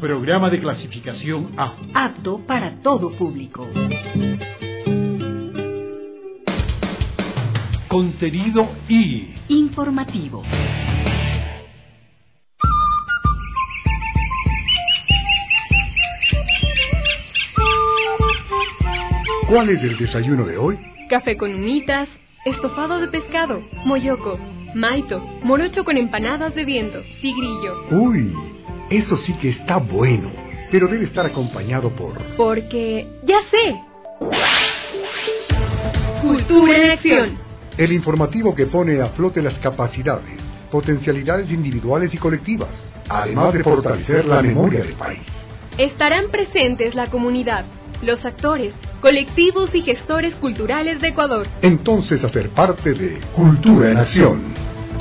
Programa de clasificación A. Apto para todo público. Contenido I. Informativo. ¿Cuál es el desayuno de hoy? Café con humitas, estofado de pescado, moyoco, maito, morocho con empanadas de viento, tigrillo. Uy, eso sí que está bueno, pero debe estar acompañado por... Porque... ¡ya sé! Cultura en acción. El informativo que pone a flote las capacidades, potencialidades individuales y colectivas, además de fortalecer la memoria del país. Estarán presentes la comunidad, los actores, colectivos y gestores culturales de Ecuador. Entonces, hacer parte de Cultura en Acción.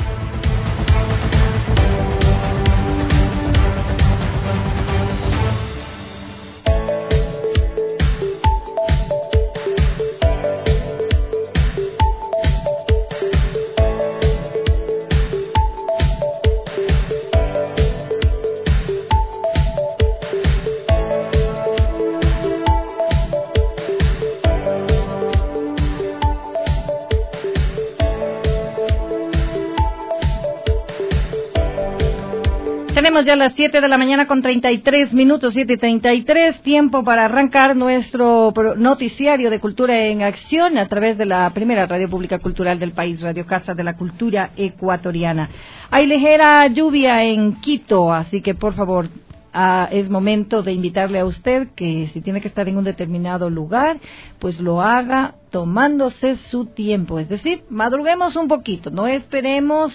Tenemos ya las 7 de la mañana con 33 minutos, 7:33, tiempo para arrancar nuestro noticiario de Cultura en Acción a través de la primera radio pública cultural del país, Radio Casa de la Cultura Ecuatoriana. Hay ligera lluvia en Quito, así que por favor, es momento de invitarle a usted que si tiene que estar en un determinado lugar, pues lo haga tomándose su tiempo, es decir, madruguemos un poquito, no esperemos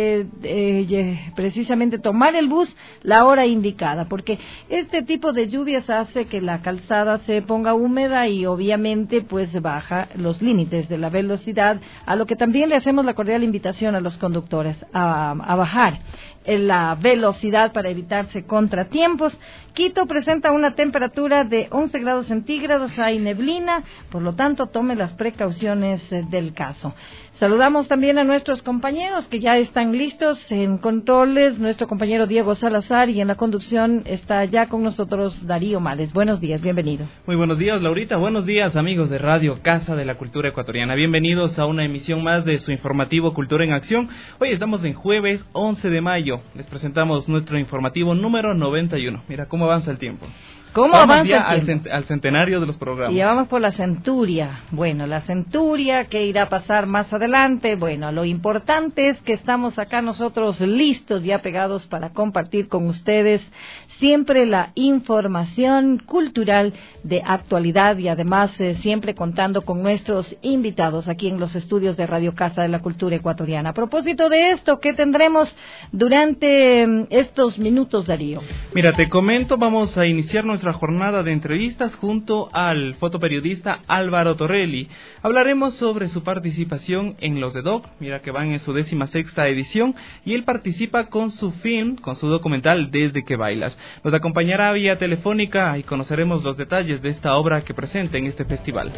precisamente tomar el bus la hora indicada, porque este tipo de lluvias hace que la calzada se ponga húmeda y obviamente pues baja los límites de la velocidad, a lo que también le hacemos la cordial invitación a los conductores a bajar la velocidad para evitarse contratiempos. Quito presenta una temperatura de 11 grados centígrados, hay neblina, por lo tanto tome las precauciones del caso. Saludamos también a nuestros compañeros que ya están listos en controles, nuestro compañero Diego Salazar, y en la conducción está ya con nosotros Darío Males. Buenos días, bienvenido. Muy buenos días, Laurita. Buenos días, amigos de Radio Casa de la Cultura Ecuatoriana. Bienvenidos a una emisión más de su informativo Cultura en Acción. Hoy estamos en jueves 11 de mayo. Les presentamos nuestro informativo número 91. Mira cómo avanza el tiempo. ¿Cómo vamos avanza ya el tiempo? al centenario de los programas. Y ya vamos por la centuria. Bueno, la centuria que irá a pasar más adelante. Bueno, lo importante es que estamos acá nosotros listos, ya pegados para compartir con ustedes siempre la información cultural de actualidad y además siempre contando con nuestros invitados aquí en los estudios de Radio Casa de la Cultura Ecuatoriana. A propósito de esto, ¿qué tendremos durante estos minutos, Darío? Mira, te comento, vamos a iniciar nuestra jornada de entrevistas junto al fotoperiodista Álvaro Torrelli. Hablaremos sobre su participación en los de Doc, mira que van en su 16ª edición, y él participa con su film, con su documental Desde que bailas. Nos acompañará vía telefónica y conoceremos los detalles de esta obra que presenta en este festival.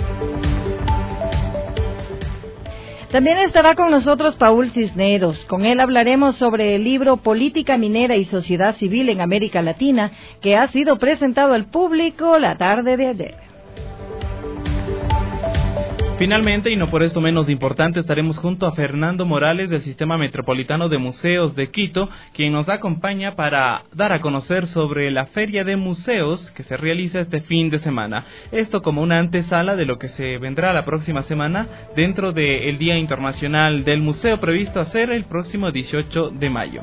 También estará con nosotros Paul Cisneros. Con él hablaremos sobre el libro Política Minera y Sociedad Civil en América Latina, que ha sido presentado al público la tarde de ayer. Finalmente, y no por esto menos importante, estaremos junto a Fernando Morales del Sistema Metropolitano de Museos de Quito, quien nos acompaña para dar a conocer sobre la Feria de Museos que se realiza este fin de semana. Esto como una antesala de lo que se vendrá la próxima semana dentro del Día Internacional del Museo, previsto a ser el próximo 18 de mayo.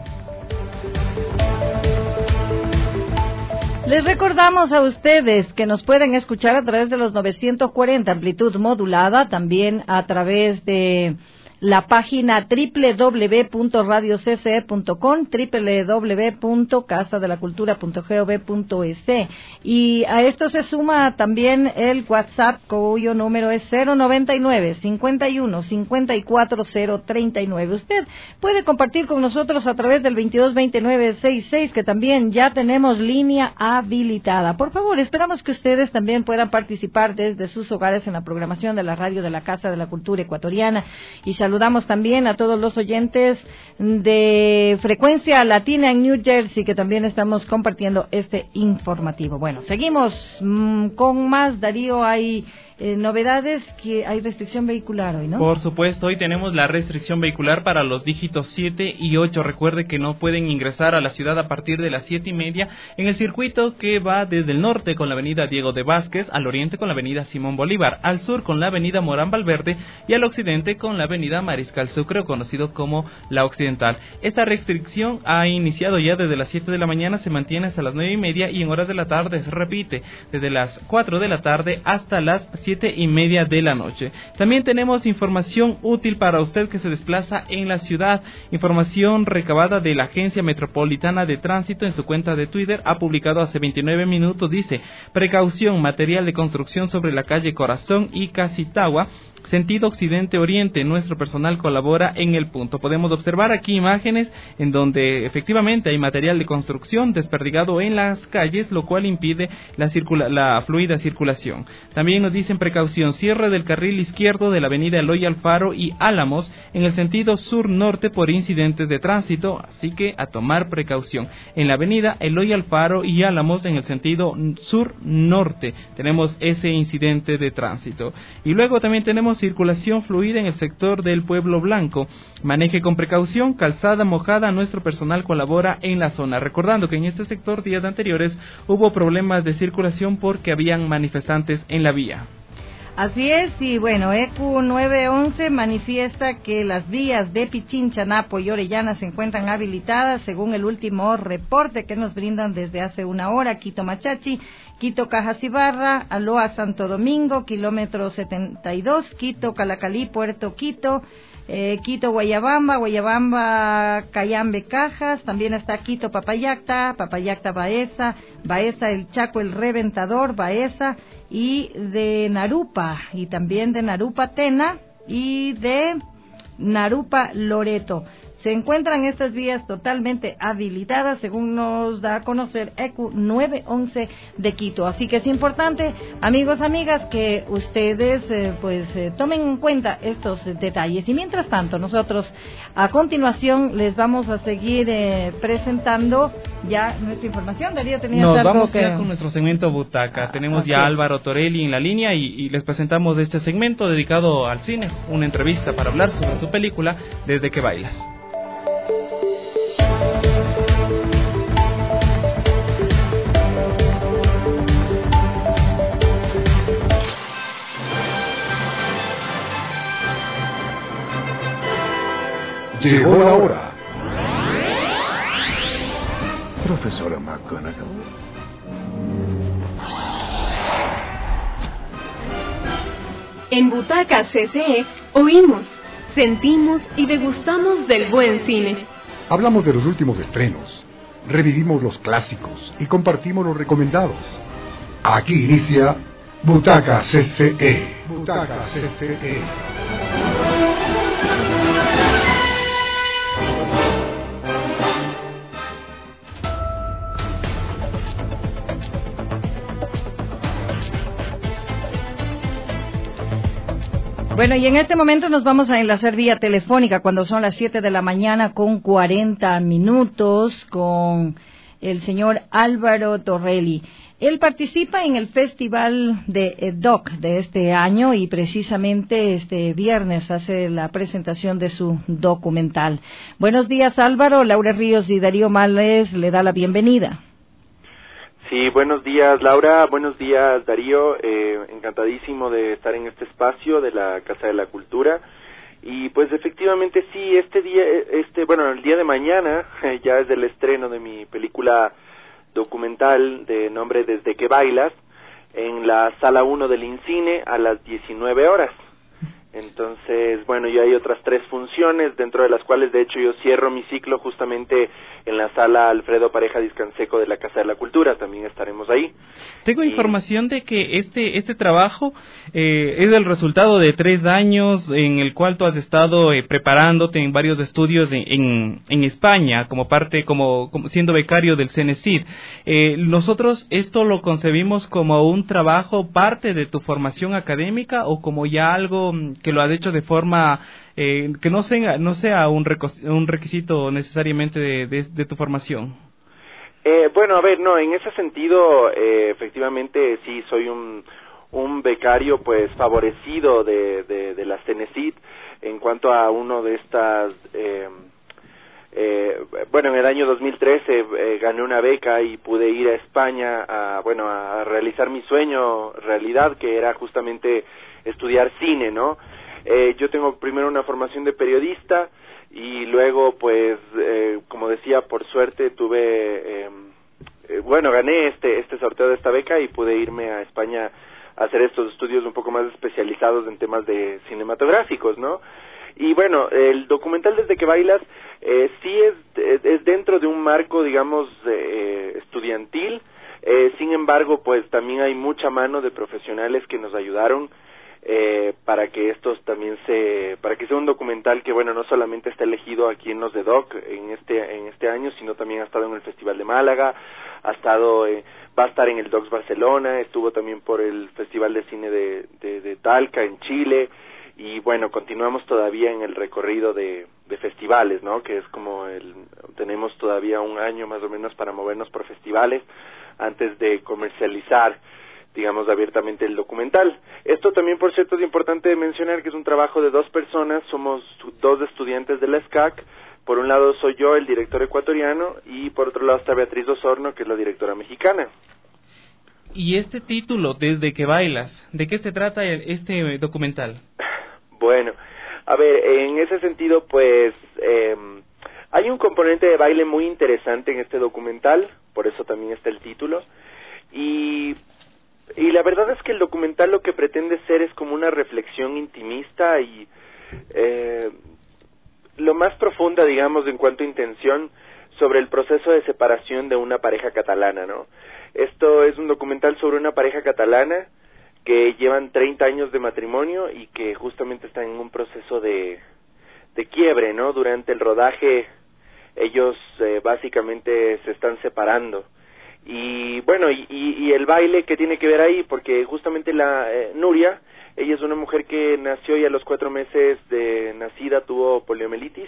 Les recordamos a ustedes que nos pueden escuchar a través de los 940 amplitud modulada, también a través de la página www.radiocce.com, www.casadelacultura.gov.es. Y a esto se suma también el WhatsApp, cuyo número es 099 51 54 039. Usted puede compartir con nosotros a través del 222966, que también ya tenemos línea habilitada. Por favor, esperamos que ustedes también puedan participar desde sus hogares en la programación de la radio de la Casa de la Cultura Ecuatoriana. Y saludamos saludamos también a todos los oyentes de Frecuencia Latina en New Jersey, que también estamos compartiendo este informativo. Bueno, seguimos con más. Darío, hay novedades, que hay restricción vehicular hoy, ¿no? Por supuesto, hoy tenemos la restricción vehicular para los dígitos 7 y 8. Recuerde que no pueden ingresar a la ciudad a partir de las 7:30 en el circuito que va desde el norte con la avenida Diego de Vázquez, al oriente con la avenida Simón Bolívar, al sur con la avenida Morán Valverde y al occidente con la avenida Mariscal Sucre, conocido como la Occidental. Esta restricción ha iniciado ya desde las 7 de la mañana, se mantiene hasta las 9:30 y en horas de la tarde se repite desde las 4 de la tarde hasta las 7:30 de la noche. También tenemos información útil para usted que se desplaza en la ciudad. Información recabada de la Agencia Metropolitana de Tránsito en su cuenta de Twitter, ha publicado hace 29 minutos, dice: precaución, material de construcción sobre la calle Corazón y Casitagua, sentido occidente-oriente. Nuestro personal colabora en el punto. Podemos observar aquí imágenes en donde efectivamente hay material de construcción desperdigado en las calles, lo cual impide la fluida circulación. También nos dicen: precaución, cierre del carril izquierdo de la avenida Eloy Alfaro y Álamos en el sentido sur-norte por incidentes de tránsito, así que a tomar precaución. En la avenida Eloy Alfaro y Álamos en el sentido sur-norte tenemos ese incidente de tránsito. Y luego también tenemos circulación fluida en el sector del Pueblo Blanco. Maneje con precaución, calzada mojada, nuestro personal colabora en la zona. Recordando que en este sector días anteriores hubo problemas de circulación porque habían manifestantes en la vía. Así es, y bueno, ECU 911 manifiesta que las vías de Pichincha, Napo y Orellana se encuentran habilitadas según el último reporte que nos brindan desde hace una hora. Quito Machachi, Quito Cajas Ibarra, Aloa Santo Domingo, kilómetro 72, Quito Calacalí, Puerto Quito, Quito Guayabamba, Cayambe Cajas, también está Quito Papayacta Baeza, Baeza El Chaco El Reventador, Baeza, y de Narupa, y también de Narupa Tena y de Narupa Loreto. Se encuentran estas vías totalmente habilitadas, según nos da a conocer ECU 911 de Quito. Así que es importante, amigos, amigas, que ustedes tomen en cuenta estos detalles. Y mientras tanto, nosotros a continuación les vamos a seguir presentando ya nuestra información. Darío, tenías algo. Nos vamos ya con nuestro segmento Butaca. Tenemos ya a Álvaro Torelli en la línea y les presentamos este segmento dedicado al cine, una entrevista para hablar sobre su película Desde que bailas. Llegó la hora. Profesora McGonagall. En Butaca CCE oímos, sentimos y degustamos del buen cine. Hablamos de los últimos estrenos, revivimos los clásicos y compartimos los recomendados. Aquí inicia Butaca CCE. Butaca CCE. Bueno, y en este momento nos vamos a enlazar vía telefónica cuando son las 7 de la mañana con 40 minutos con el señor Álvaro Torelli. Él participa en el Festival de Doc de este año y precisamente este viernes hace la presentación de su documental. Buenos días, Álvaro. Laura Ríos y Darío Males le da la bienvenida. Sí, buenos días, Laura, buenos días, Darío, encantadísimo de estar en este espacio de la Casa de la Cultura, y pues efectivamente sí, el día de mañana ya es el estreno de mi película documental de nombre Desde que bailas, en la Sala 1 del INCINE a las 19 horas. Entonces, bueno, ya hay otras 3 funciones, dentro de las cuales, de hecho, yo cierro mi ciclo justamente en la Sala Alfredo Pareja Discanseco de la Casa de la Cultura, también estaremos ahí. Tengo información de que este trabajo es el resultado de 3 años en el cual tú has estado preparándote en varios estudios en España, como siendo becario del CENESID. Nosotros esto lo concebimos como un trabajo parte de tu formación académica o como ya algo que lo has hecho de forma que no sea un requisito necesariamente de tu formación. Bueno, a ver, no, en ese sentido, efectivamente, sí, soy un becario, pues, favorecido de la CENESID en cuanto a uno de estas... bueno, en el año 2013 gané una beca y pude ir a España a realizar mi sueño realidad, que era justamente estudiar cine, ¿no? Yo tengo primero una formación de periodista y luego, pues, como decía, por suerte tuve, gané este sorteo de esta beca y pude irme a España a hacer estos estudios un poco más especializados en temas de cinematográficos, ¿no? Y bueno, el documental Desde que bailas sí es dentro de un marco, digamos, estudiantil. Sin embargo, pues también hay mucha mano de profesionales que nos ayudaron para que para que sea un documental que, bueno, no solamente está elegido aquí en los de Doc en este año, sino también ha estado en el Festival de Málaga, va a estar en el Docs Barcelona, estuvo también por el Festival de Cine de Talca en Chile. Y bueno, continuamos todavía en el recorrido de festivales, ¿no? Que es como tenemos todavía un año más o menos para movernos por festivales antes de comercializar, digamos, abiertamente el documental. Esto también, por cierto, es importante mencionar que es un trabajo de 2 personas, somos 2 estudiantes de la SCAC. Por un lado soy yo, el director ecuatoriano, y por otro lado está Beatriz Osorno, que es la directora mexicana. Y este título, Desde que bailas, ¿de qué se trata este documental? Bueno, a ver, en ese sentido, pues, hay un componente de baile muy interesante en este documental, por eso también está el título, y la verdad es que el documental lo que pretende ser es como una reflexión intimista y lo más profunda, digamos, en cuanto a intención, sobre el proceso de separación de una pareja catalana, ¿no? Esto es un documental sobre una pareja catalana que llevan 30 años de matrimonio y que justamente están en un proceso de quiebre, ¿no? Durante el rodaje ellos básicamente se están separando. Y bueno, y el baile que tiene que ver ahí, porque justamente Nuria, ella es una mujer que nació y a los 4 meses de nacida tuvo poliomielitis,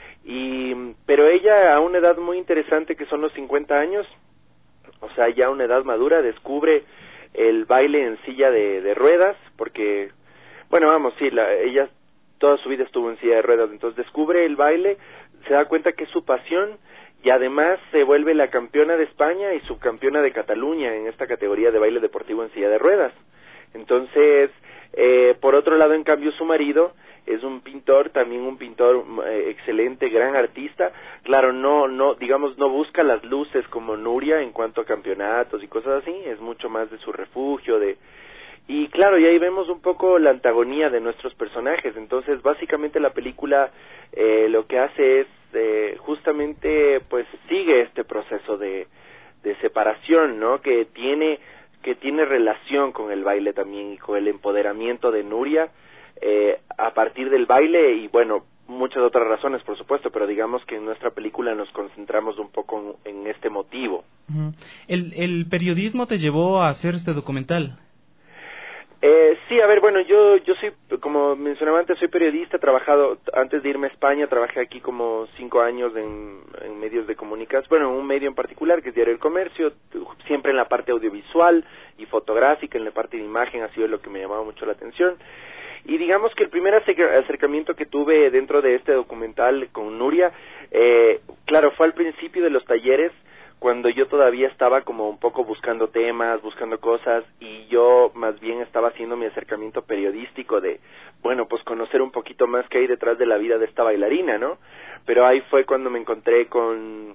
pero ella a una edad muy interesante que son los 50 años, o sea, ya a una edad madura, descubre el baile en silla de ruedas, porque, bueno, vamos, sí, ella toda su vida estuvo en silla de ruedas, entonces descubre el baile, se da cuenta que es su pasión, y además se vuelve la campeona de España y subcampeona de Cataluña en esta categoría de baile deportivo en silla de ruedas. Entonces, por otro lado, en cambio, su marido es un pintor, también un pintor excelente, gran artista. Claro, no busca las luces como Nuria en cuanto a campeonatos y cosas así, es mucho más de su refugio, y claro, y ahí vemos un poco la antagonía de nuestros personajes. Entonces, básicamente la película lo que hace es justamente, pues, sigue este proceso de separación, ¿no? Que tiene relación con el baile también y con el empoderamiento de Nuria a partir del baile y, bueno, muchas otras razones, por supuesto, pero digamos que en nuestra película nos concentramos un poco en este motivo. ¿El periodismo te llevó a hacer este documental? Sí, a ver, bueno, yo soy, como mencionaba antes, soy periodista, he trabajado, antes de irme a España, trabajé aquí como 5 años en medios de comunicación, bueno, en un medio en particular, que es Diario El Comercio, siempre en la parte audiovisual y fotográfica, en la parte de imagen, ha sido lo que me llamaba mucho la atención. Y digamos que el primer acercamiento que tuve dentro de este documental con Nuria, claro, fue al principio de los talleres, cuando yo todavía estaba como un poco buscando temas, buscando cosas, y yo más bien estaba haciendo mi acercamiento periodístico de, bueno, pues conocer un poquito más qué hay detrás de la vida de esta bailarina, ¿no? Pero ahí fue cuando me encontré con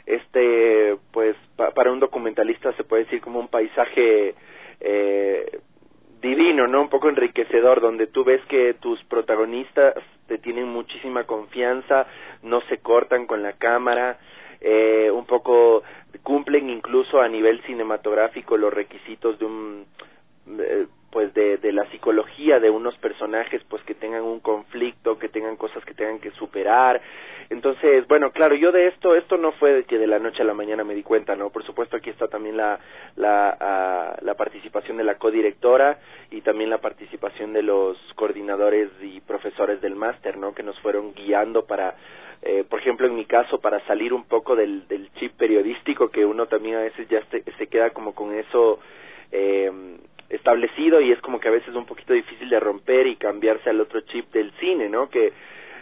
pues, para un documentalista se puede decir como un paisaje divino, ¿no? Un poco enriquecedor, donde tú ves que tus protagonistas te tienen muchísima confianza, no se cortan con la cámara, un poco cumplen incluso a nivel cinematográfico los requisitos de pues de la psicología de unos personajes, pues que tengan un conflicto, que tengan cosas que tengan que superar. Entonces, bueno, claro, yo de esto no fue de que de la noche a la mañana me di cuenta, ¿no? Por supuesto, aquí está también la participación de la codirectora y también la participación de los coordinadores y profesores del máster, ¿no? Que nos fueron guiando para, por ejemplo, en mi caso, para salir un poco del chip periodístico, que uno también a veces ya se queda como con eso establecido, y es como que a veces es un poquito difícil de romper y cambiarse al otro chip del cine, ¿no? Que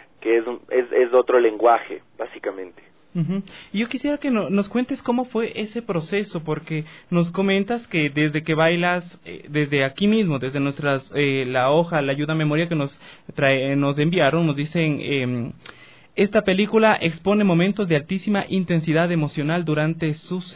es otro lenguaje, básicamente. Uh-huh. Y yo quisiera que nos cuentes cómo fue ese proceso, porque nos comentas que desde que bailas, desde aquí mismo, desde nuestras, la hoja, la ayuda a memoria que nos enviaron, nos dicen, esta película expone momentos de altísima intensidad emocional durante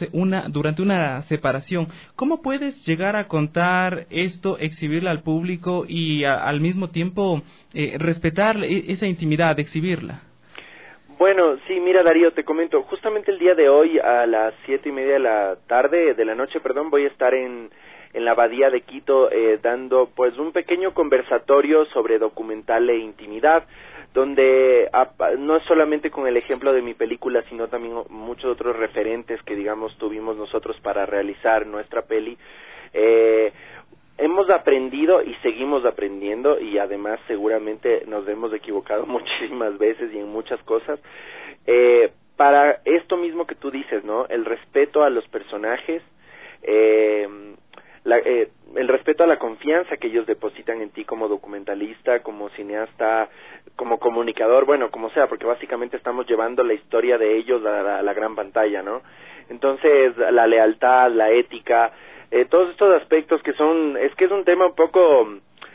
una separación. ¿Cómo puedes llegar a contar esto, exhibirla al público y al mismo tiempo respetar esa intimidad, exhibirla? Bueno, sí, mira, Darío, te comento, justamente el día de hoy a las 7:30 de la noche, voy a estar en la Abadía de Quito dando pues un pequeño conversatorio sobre documental e intimidad, donde no es solamente con el ejemplo de mi película, sino también muchos otros referentes que, digamos, tuvimos nosotros para realizar nuestra peli. Hemos aprendido y seguimos aprendiendo, y además seguramente nos hemos equivocado muchísimas veces y en muchas cosas, para esto mismo que tú dices, ¿no? El respeto a los personajes, el respeto a la confianza que ellos depositan en ti como documentalista, como cineasta, como comunicador, bueno, como sea, porque básicamente estamos llevando la historia de ellos a la gran pantalla, ¿no? Entonces, la lealtad, la ética, todos estos aspectos que es un tema un poco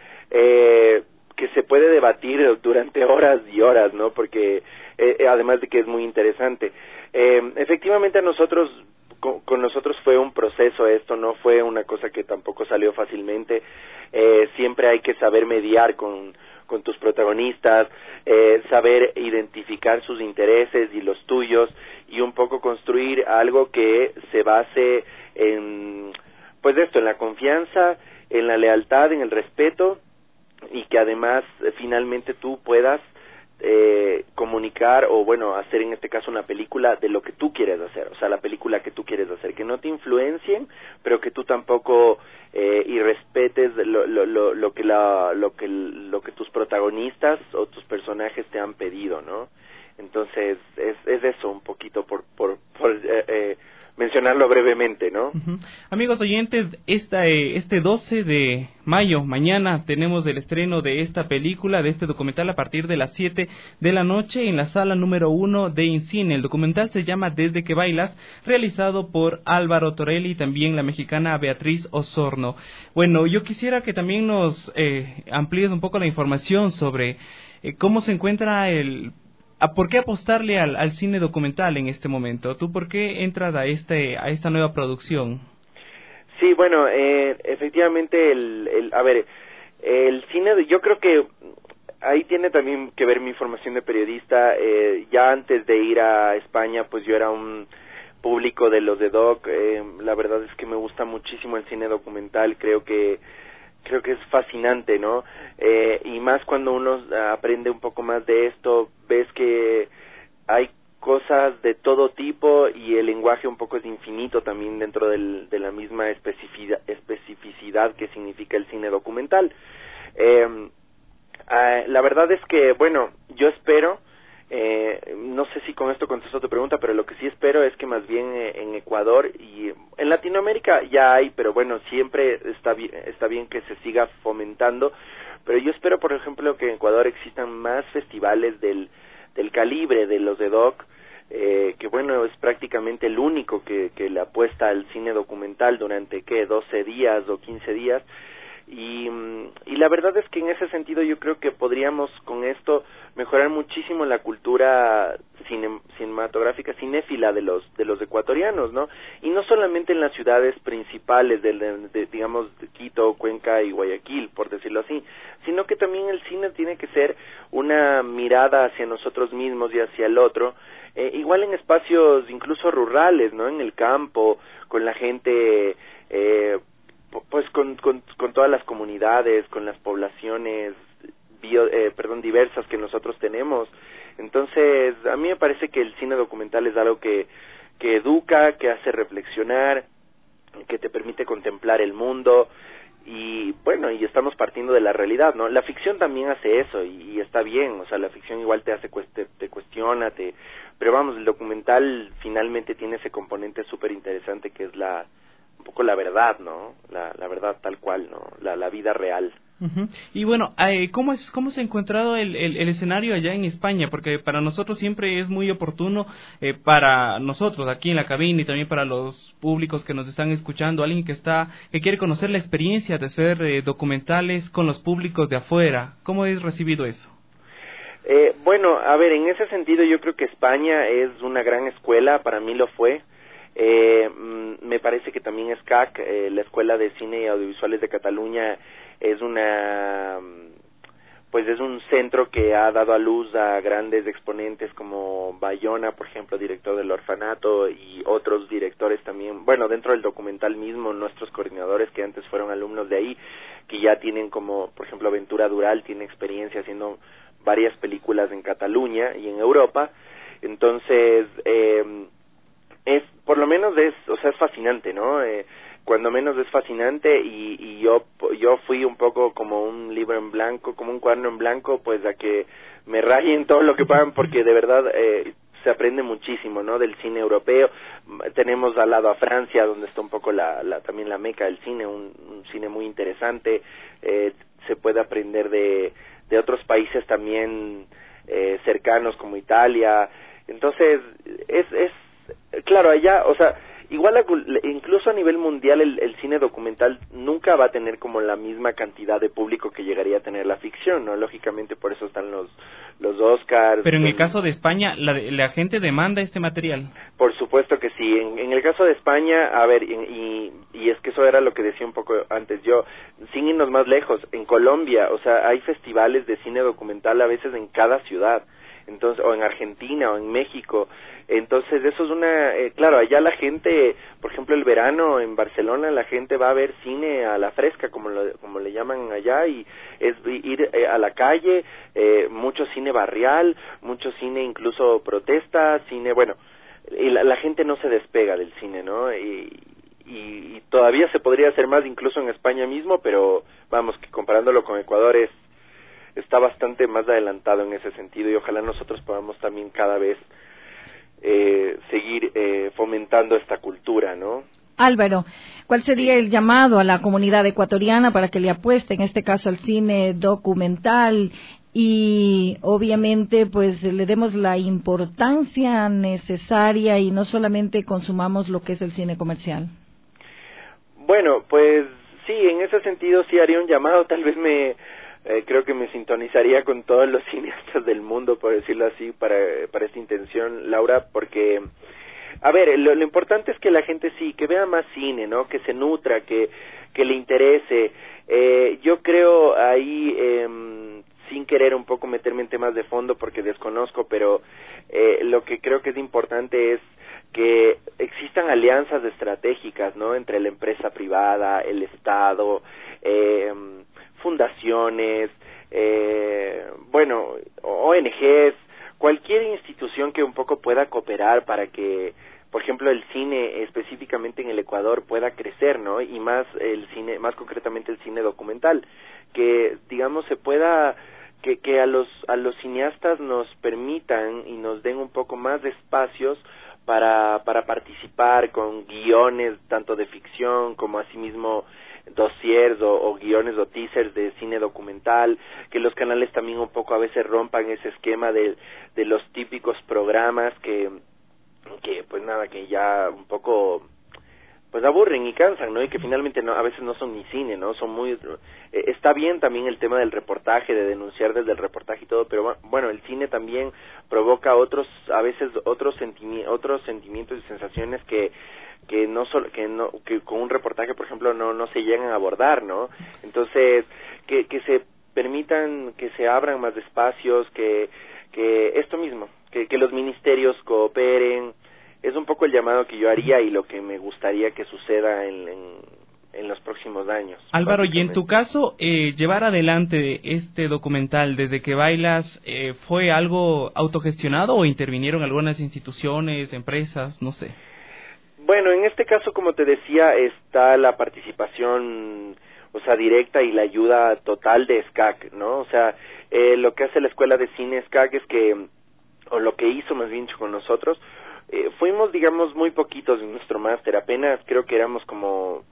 que se puede debatir durante horas y horas, ¿no? Porque además de que es muy interesante. Efectivamente a nosotros, con nosotros fue un proceso esto, no fue una cosa que tampoco salió fácilmente. Siempre hay que saber mediar con tus protagonistas, saber identificar sus intereses y los tuyos, y un poco construir algo que se base en, pues esto, en la confianza, en la lealtad, en el respeto, y que además finalmente tú puedas comunicar, o bueno, hacer en este caso una película de lo que tú quieres hacer, o sea, la película que tú quieres hacer, que no te influencien, pero que tú tampoco irrespetes lo que tus protagonistas o tus personajes te han pedido, ¿no? Entonces es eso un poquito por mencionarlo brevemente, ¿no? Uh-huh. Amigos oyentes, este 12 de mayo, mañana, tenemos el estreno de esta película, de este documental, a partir de las 7 de la noche en la sala número 1 de Incine. El documental se llama Desde que bailas, realizado por Álvaro Torelli y también la mexicana Beatriz Osorno. Bueno, yo quisiera que también nos amplíes un poco la información sobre cómo se encuentra ¿por qué apostarle al cine documental en este momento? ¿Tú por qué entras a esta nueva producción? Sí, bueno, efectivamente, el cine, yo creo que ahí tiene también que ver mi formación de periodista. Ya antes de ir a España, pues yo era un público de los de Doc. La verdad es que me gusta muchísimo el cine documental, creo que es fascinante, ¿no? Y más cuando uno aprende un poco más de esto, ves que hay cosas de todo tipo y el lenguaje un poco es infinito también dentro de la misma especificidad que significa el cine documental. La verdad es que, bueno, yo espero, no sé si con esto contesto tu pregunta, pero lo que sí espero es que más bien en Ecuador y en Latinoamérica ya hay, pero bueno, siempre está bien que se siga fomentando, pero yo espero, por ejemplo, que en Ecuador existan más festivales del calibre de los de Doc, que bueno, es prácticamente el único que le apuesta al cine documental durante, 12 días o 15 días, y la verdad es que en ese sentido yo creo que podríamos con esto mejorar muchísimo la cultura cinematográfica, cinéfila de los ecuatorianos, ¿no? Y no solamente en las ciudades principales digamos, de Quito, Cuenca y Guayaquil, por decirlo así, sino que también el cine tiene que ser una mirada hacia nosotros mismos y hacia el otro, igual en espacios incluso rurales, ¿no? En el campo, con la gente pues con todas las comunidades, con las poblaciones diversas que nosotros tenemos. Entonces, a mí me parece que el cine documental es algo que educa, que hace reflexionar, que te permite contemplar el mundo, y bueno, y estamos partiendo de la realidad, ¿no? La ficción también hace eso, y está bien, o sea, la ficción igual te cuestiona, pero vamos, el documental finalmente tiene ese componente súper interesante que es un poco la verdad, ¿no? La verdad tal cual, ¿no? La vida real. Uh-huh. Y bueno, ¿cómo se ha encontrado el escenario allá en España? Porque para nosotros siempre es muy oportuno, para nosotros aquí en la cabina y también para los públicos que nos están escuchando, alguien que quiere conocer la experiencia de hacer documentales con los públicos de afuera. ¿Cómo es recibido eso? Bueno, a ver, en ese sentido yo creo que España es una gran escuela, para mí lo fue. Me parece que también SCAC, la Escuela de Cine y Audiovisuales de Cataluña, es un centro que ha dado a luz a grandes exponentes como Bayona, por ejemplo, director del Orfanato, y otros directores también, bueno, dentro del documental mismo, nuestros coordinadores que antes fueron alumnos de ahí, que ya tienen como, por ejemplo, Ventura Dural tiene experiencia haciendo varias películas en Cataluña y en Europa. Entonces, por lo menos es fascinante, ¿no? Cuando menos es fascinante, y yo fui un poco como un libro en blanco, como un cuaderno en blanco, pues a que me rayen todo lo que puedan, porque de verdad se aprende muchísimo, ¿no? Del cine europeo. Tenemos al lado a Francia, donde está un poco también la meca del cine, un cine muy interesante. Se puede aprender de otros países también cercanos como Italia. Entonces es claro, allá, o sea, igual incluso a nivel mundial el cine documental nunca va a tener como la misma cantidad de público que llegaría a tener la ficción, ¿no? Lógicamente por eso están los Oscars. Pero en el caso de España, la gente demanda este material. Por supuesto que sí. En el caso de España, a ver, y es que eso era lo que decía un poco antes yo, sin irnos más lejos, en Colombia, o sea, hay festivales de cine documental a veces en cada ciudad. Entonces, o en Argentina o en México. Entonces eso es claro, allá la gente, por ejemplo el verano en Barcelona, la gente va a ver cine a la fresca, como le llaman allá, y es ir a la calle, mucho cine barrial, mucho cine incluso protesta, cine, bueno, y la gente no se despega del cine, ¿no? Y todavía se podría hacer más incluso en España mismo, pero vamos, que comparándolo con Ecuador está bastante más adelantado en ese sentido, y ojalá nosotros podamos también cada vez seguir fomentando esta cultura, ¿no? Álvaro, ¿cuál sería el llamado a la comunidad ecuatoriana para que le apueste, en este caso al cine documental, y obviamente pues le demos la importancia necesaria y no solamente consumamos lo que es el cine comercial? Este Pues sí, en ese sentido sí haría un llamado, tal vez creo que me sintonizaría con todos los cineastas del mundo, por decirlo así, para esta intención, Laura, porque, a ver, lo importante es que la gente sí, que vea más cine, ¿no? Que se nutra, que le interese. Yo creo ahí, sin querer un poco meterme en temas de fondo porque desconozco, pero lo que creo que es importante es que existan alianzas estratégicas, ¿no? Entre la empresa privada, el Estado, fundaciones, ONGs, cualquier institución que un poco pueda cooperar para que, por ejemplo, el cine específicamente en el Ecuador pueda crecer, ¿no? Y más más concretamente el cine documental, que digamos se pueda que a los cineastas nos permitan y nos den un poco más de espacios para participar con guiones tanto de ficción como asimismo dossiers o guiones o teasers de cine documental, que los canales también un poco a veces rompan ese esquema de los típicos programas que pues nada, que ya un poco pues aburren y cansan, ¿no? Y que finalmente a veces no son ni cine, ¿no? Son muy está bien también el tema del reportaje, de denunciar desde el reportaje y todo, pero bueno, el cine también provoca a veces otros sentimientos y sensaciones que con un reportaje, por ejemplo, no se llegan a abordar, ¿no? Entonces, que se permitan, que se abran más espacios, que esto mismo, que los ministerios cooperen. Es un poco el llamado que yo haría y lo que me gustaría que suceda en los próximos años. Álvaro, y en tu caso, llevar adelante este documental Desde que Bailas, ¿fue algo autogestionado o intervinieron algunas instituciones, empresas, no sé? Bueno, en este caso, como te decía, está la participación, o sea, directa y la ayuda total de SCAC, ¿no? O sea, lo que hace la Escuela de Cine SCAC es que, o lo que hizo más bien con nosotros, fuimos, digamos, muy poquitos en nuestro máster, apenas creo que éramos como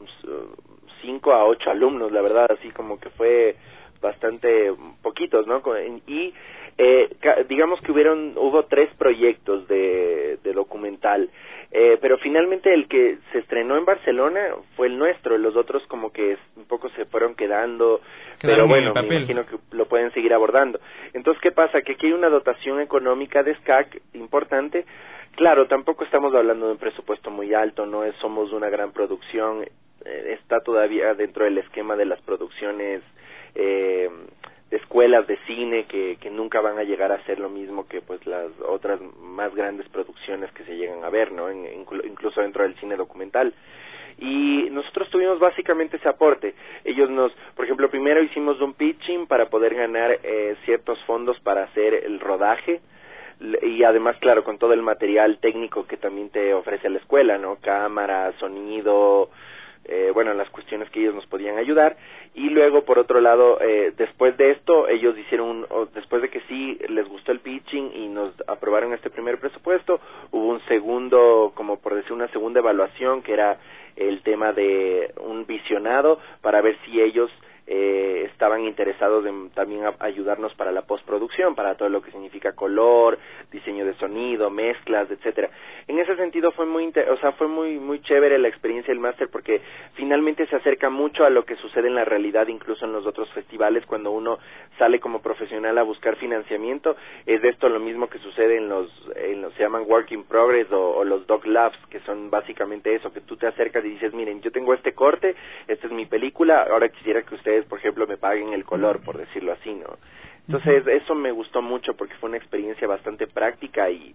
5 a 8 alumnos, la verdad, así como que fue bastante poquitos, ¿no? Y digamos que hubo 3 proyectos de documental, pero finalmente el que se estrenó en Barcelona fue el nuestro, los otros como que un poco se fueron quedando, pero bueno, me imagino que lo pueden seguir abordando. Entonces, ¿qué pasa? Que aquí hay una dotación económica de SCAC importante. Claro, tampoco estamos hablando de un presupuesto muy alto, no somos una gran producción, está todavía dentro del esquema de las producciones de escuelas de cine que nunca van a llegar a ser lo mismo que pues las otras más grandes producciones que se llegan a ver, ¿no? Incluso dentro del cine documental. Y nosotros tuvimos básicamente ese aporte. Por ejemplo, primero hicimos un pitching para poder ganar ciertos fondos para hacer el rodaje, y además, claro, con todo el material técnico que también te ofrece la escuela, ¿no? Cámara, sonido, bueno, las cuestiones que ellos nos podían ayudar. Y luego, por otro lado, después de esto, ellos después de que sí les gustó el pitching y nos aprobaron este primer presupuesto, hubo un segundo, como por decir, una segunda evaluación, que era el tema de un visionado, para ver si ellos estaban interesados en también ayudarnos para la postproducción, para todo lo que significa color, diseño de sonido, mezclas, etcétera. En ese sentido fue muy chévere la experiencia del máster, porque finalmente se acerca mucho a lo que sucede en la realidad, incluso en los otros festivales, cuando uno sale como profesional a buscar financiamiento. Es de esto lo mismo que sucede en los se llaman Work in Progress o los Doc Labs, que son básicamente eso, que tú te acercas y dices, miren, yo tengo este corte, esta es mi película, ahora quisiera que ustedes, por ejemplo, me paguen el color, por decirlo así, ¿no? Entonces, eso me gustó mucho porque fue una experiencia bastante práctica y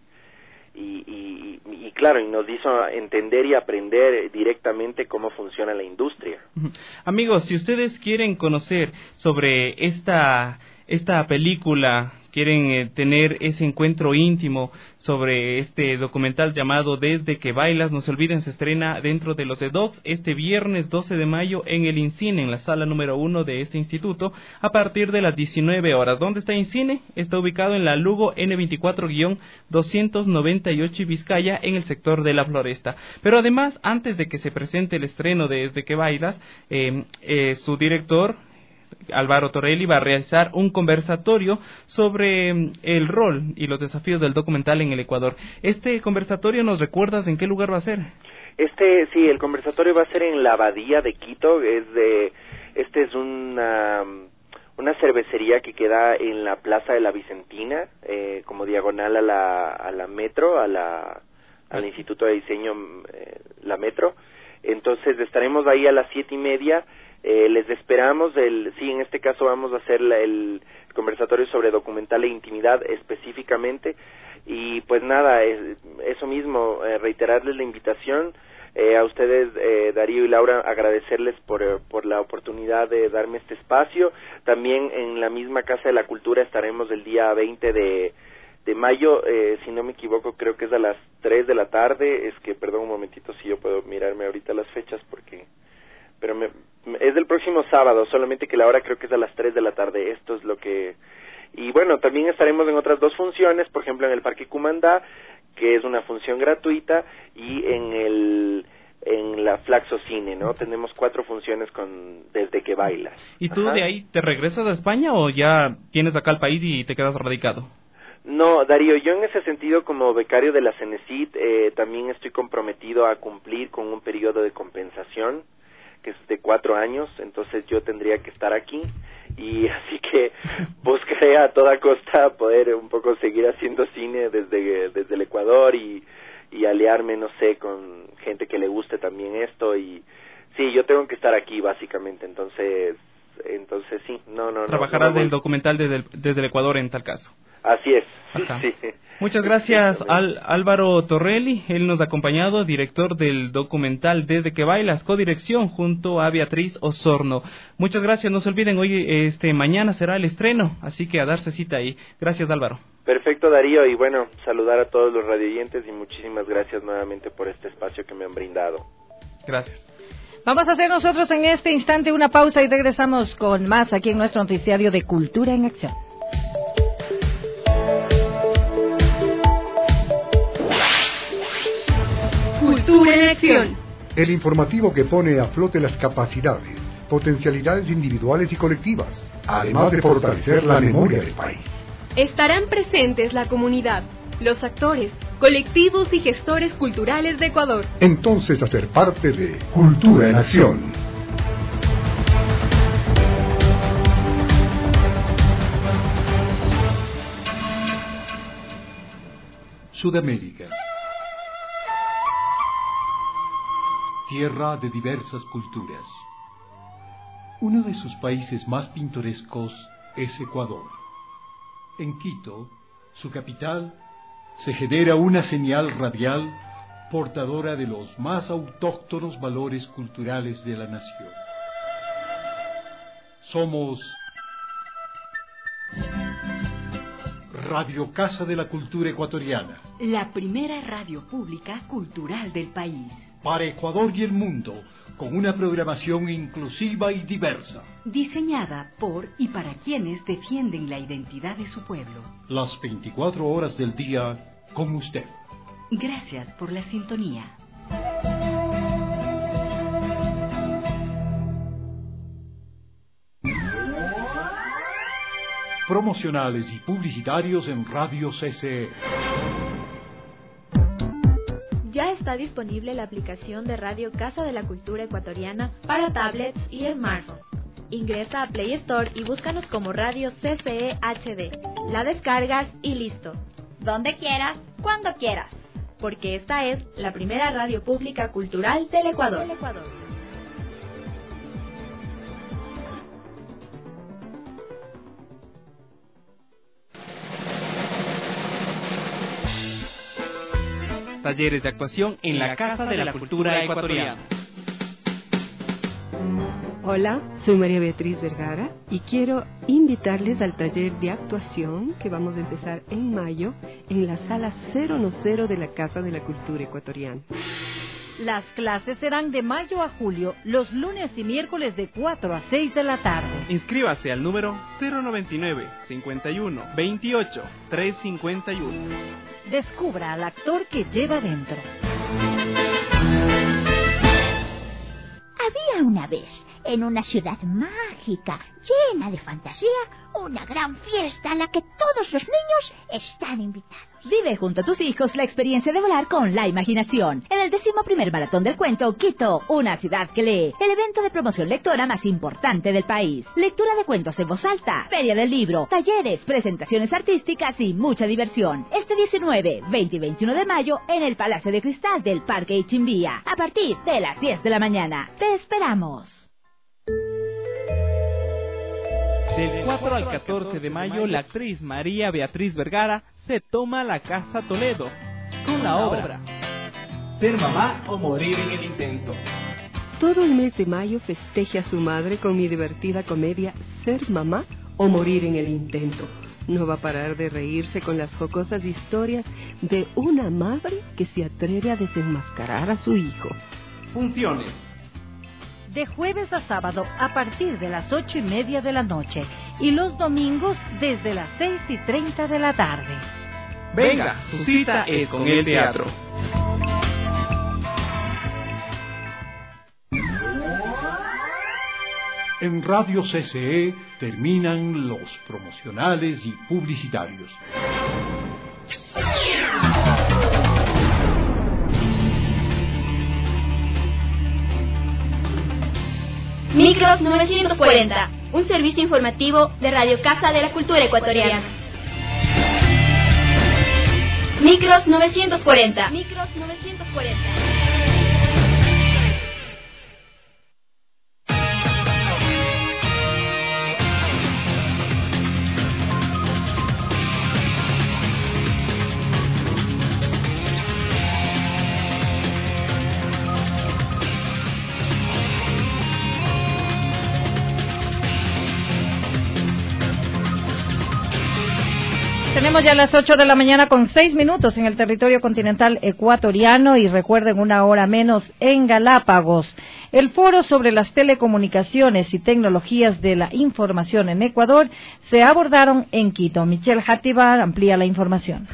claro, y nos hizo entender y aprender directamente cómo funciona la industria. Amigos, si ustedes quieren conocer sobre esta película, quieren tener ese encuentro íntimo sobre este documental llamado Desde que Bailas, no se olviden, se estrena dentro de los EDOCS este viernes 12 de mayo en el INCINE, en la sala número 1 de este instituto, a partir de las 19 horas. ¿Dónde está INCINE? Está ubicado en la Lugo N24-298 Vizcaya, en el sector de la Floresta. Pero además, antes de que se presente el estreno de Desde que Bailas, su director, Álvaro Torelli, va a realizar un conversatorio sobre el rol y los desafíos del documental en el Ecuador. Este conversatorio, ¿nos recuerdas en qué lugar va a ser? Sí, el conversatorio va a ser en la Abadía de Quito. Es una cervecería que queda en la Plaza de la Vicentina, como diagonal a la Metro, al Instituto de Diseño, la Metro. Entonces estaremos ahí a las 7:30. Les esperamos. En este caso vamos a hacer el conversatorio sobre documental e intimidad específicamente, y pues nada, eso mismo, reiterarles la invitación a ustedes, Darío y Laura, agradecerles por la oportunidad de darme este espacio. También en la misma Casa de la Cultura estaremos el día 20 de mayo, si no me equivoco, creo que es a las 3 de la tarde. Perdón un momentito si yo puedo mirarme ahorita las fechas, pero es del próximo sábado, solamente que la hora creo que es a las 3 de la tarde. Esto es lo que... Y bueno, también estaremos en otras 2 funciones, por ejemplo en el Parque Cumandá, que es una función gratuita, y en la Flaxo Cine, ¿no? Tenemos 4 funciones Desde que Bailas. ¿Y tú de ahí te regresas a España o ya vienes acá al país y te quedas radicado? No, Darío, yo en ese sentido, como becario de la CENESID, también estoy comprometido a cumplir con un periodo de compensación, que es de 4 años, entonces yo tendría que estar aquí, y así que buscaré a toda costa poder un poco seguir haciendo cine desde el Ecuador y aliarme, no sé, con gente que le guste también esto, y sí, yo tengo que estar aquí básicamente, entonces sí, no. Trabajarás del documental desde el Ecuador en tal caso. Así es, Ajá. sí. Muchas gracias al Álvaro Torrelli, él nos ha acompañado, director del documental Desde que Bailas, codirección junto a Beatriz Osorno. Muchas gracias, no se olviden, hoy mañana será el estreno, así que a darse cita ahí. Gracias, Álvaro. Perfecto, Darío, y bueno, saludar a todos los radioyentes y muchísimas gracias nuevamente por este espacio que me han brindado. Gracias. Vamos a hacer nosotros en este instante una pausa y regresamos con más aquí en nuestro noticiario de Cultura en Acción. Cultura en Acción. El informativo que pone a flote las capacidades, potencialidades individuales y colectivas, además de fortalecer la memoria del país. Estarán presentes la comunidad, los actores, colectivos y gestores culturales de Ecuador. Entonces, hacer parte de Cultura en Acción. Sudamérica. Tierra de diversas culturas. Uno de sus países más pintorescos es Ecuador. En Quito, su capital, se genera una señal radial portadora de los más autóctonos valores culturales de la nación. Somos Radio Casa de la Cultura Ecuatoriana. La primera radio pública cultural del país. Para Ecuador y el mundo, con una programación inclusiva y diversa. Diseñada por y para quienes defienden la identidad de su pueblo. Las 24 horas del día con usted. Gracias por la sintonía. Promocionales y publicitarios en Radio CCE. Ya está disponible la aplicación de Radio Casa de la Cultura Ecuatoriana para tablets y smartphones. Ingresa a Play Store y búscanos como Radio CCE HD. La descargas y listo. Donde quieras, cuando quieras. Porque esta es la primera radio pública cultural del Ecuador. Talleres de actuación en la Casa de la Cultura Ecuatoriana. Hola, soy María Beatriz Vergara y quiero invitarles al taller de actuación que vamos a empezar en mayo en la sala 010 de la Casa de la Cultura Ecuatoriana. Las clases serán de mayo a julio, los lunes y miércoles de 4 a 6 de la tarde. Inscríbase al número 099 51 28 351. Descubra al actor que lleva dentro. Había una vez, en una ciudad mágica, llena de fantasía, una gran fiesta a la que todos los niños están invitados. Vive junto a tus hijos la experiencia de volar con la imaginación en el 11º Maratón del Cuento Quito, una ciudad que lee, el evento de promoción lectora más importante del país. Lectura de cuentos en voz alta, feria del libro, talleres, presentaciones artísticas y mucha diversión. Este 19, 20 y 21 de mayo en el Palacio de Cristal del Parque Ichimbía, a partir de las 10 de la mañana. ¡Te esperamos! Del 4 al 14 de mayo, la actriz María Beatriz Vergara se toma la Casa Toledo con la obra Ser mamá o morir en el intento. Todo el mes de mayo festeje a su madre con mi divertida comedia Ser mamá o morir en el intento. No va a parar de reírse con las jocosas historias de una madre que se atreve a desenmascarar a su hijo. Funciones de jueves a sábado a partir de las 8:30 de la noche y los domingos desde las 6:30 de la tarde. Venga, su cita es con el teatro. En Radio CCE terminan los promocionales y publicitarios. Micros 940, un servicio informativo de Radio Casa de la Cultura Ecuatoriana. Micros 940. Micros 940. Tenemos ya las 8 de la mañana con 6 minutos en el territorio continental ecuatoriano y recuerden 1 hora menos en Galápagos. El foro sobre las telecomunicaciones y tecnologías de la información en Ecuador se abordaron en Quito. Michelle Jartibar amplía la información.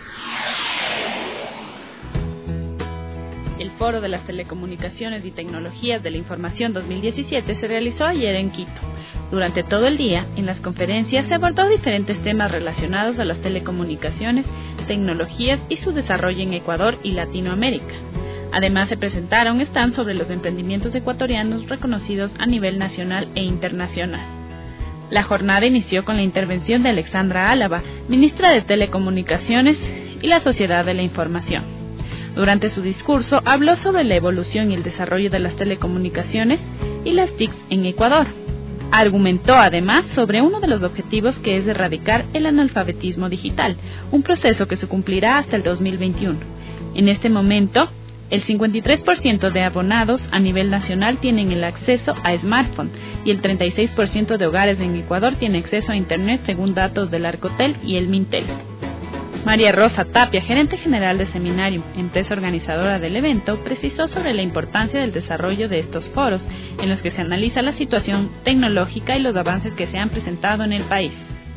El Foro de las Telecomunicaciones y Tecnologías de la Información 2017 se realizó ayer en Quito. Durante todo el día, en las conferencias se abordó diferentes temas relacionados a las telecomunicaciones, tecnologías y su desarrollo en Ecuador y Latinoamérica. Además, se presentaron stands sobre los emprendimientos ecuatorianos reconocidos a nivel nacional e internacional. La jornada inició con la intervención de Alexandra Álava, ministra de Telecomunicaciones y la Sociedad de la Información. Durante su discurso, habló sobre la evolución y el desarrollo de las telecomunicaciones y las TIC en Ecuador. Argumentó además sobre uno de los objetivos, que es erradicar el analfabetismo digital, un proceso que se cumplirá hasta el 2021. En este momento, el 53% de abonados a nivel nacional tienen el acceso a smartphone y el 36% de hogares en Ecuador tiene acceso a Internet, según datos del Arcotel y el Mintel. María Rosa Tapia, gerente general de Seminarium, empresa organizadora del evento, precisó sobre la importancia del desarrollo de estos foros, en los que se analiza la situación tecnológica y los avances que se han presentado en el país.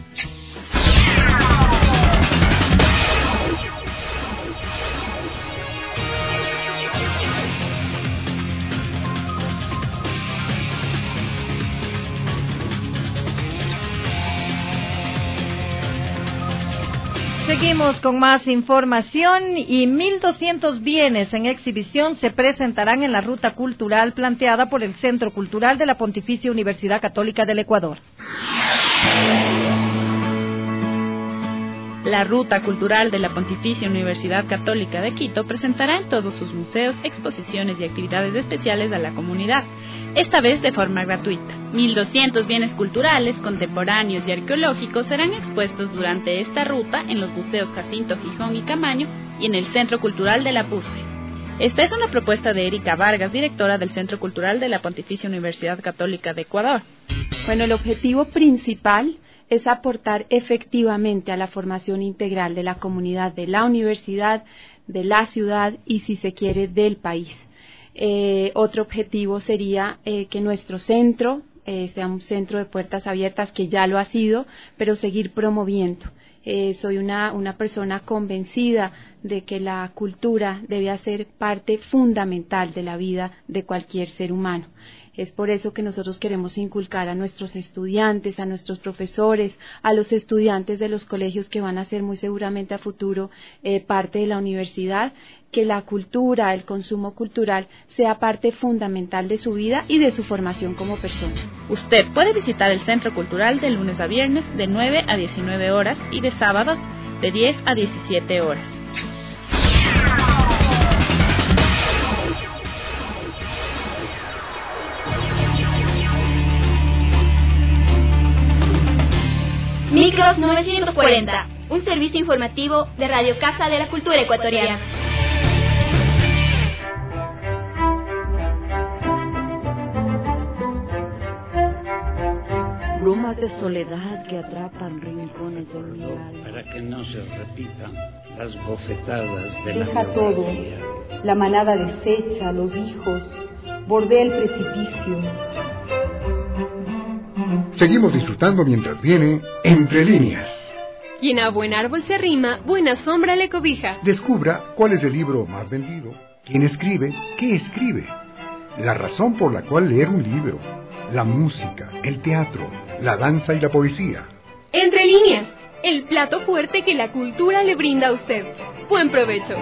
Seguimos con más información y 1.200 bienes en exhibición se presentarán en la ruta cultural planteada por el Centro Cultural de la Pontificia Universidad Católica del Ecuador. La Ruta Cultural de la Pontificia Universidad Católica de Quito presentará en todos sus museos, exposiciones y actividades especiales a la comunidad, esta vez de forma gratuita. 1.200 bienes culturales, contemporáneos y arqueológicos serán expuestos durante esta ruta en los museos Jacinto Gijón y Camaño y en el Centro Cultural de la PUCE. Esta es una propuesta de Erika Vargas, directora del Centro Cultural de la Pontificia Universidad Católica de Ecuador. Bueno, el objetivo principal es aportar efectivamente a la formación integral de la comunidad de la universidad, de la ciudad y, si se quiere, del país. Otro objetivo sería que nuestro centro sea un centro de puertas abiertas, que ya lo ha sido, pero seguir promoviendo. Soy una persona convencida de que la cultura debe ser parte fundamental de la vida de cualquier ser humano. Es por eso que nosotros queremos inculcar a nuestros estudiantes, a nuestros profesores, a los estudiantes de los colegios que van a ser muy seguramente a futuro parte de la universidad, que la cultura, el consumo cultural, sea parte fundamental de su vida y de su formación como persona. Usted puede visitar el Centro Cultural de lunes a viernes de 9 a 19 horas y de sábados de 10 a 17 horas. Micros 940, un servicio informativo de Radio Casa de la Cultura Ecuatoriana. Brumas de soledad que atrapan rincones de mi alma. Para que no se repitan las bofetadas de la Deja todo, la manada desecha, los hijos, bordea el precipicio. Seguimos disfrutando mientras viene Entre Líneas. Quien a buen árbol se arrima, buena sombra le cobija. Descubra cuál es el libro más vendido, quién escribe, qué escribe, la razón por la cual leer un libro, la música, el teatro, la danza y la poesía. Entre Líneas, el plato fuerte que la cultura le brinda a usted. Buen provecho.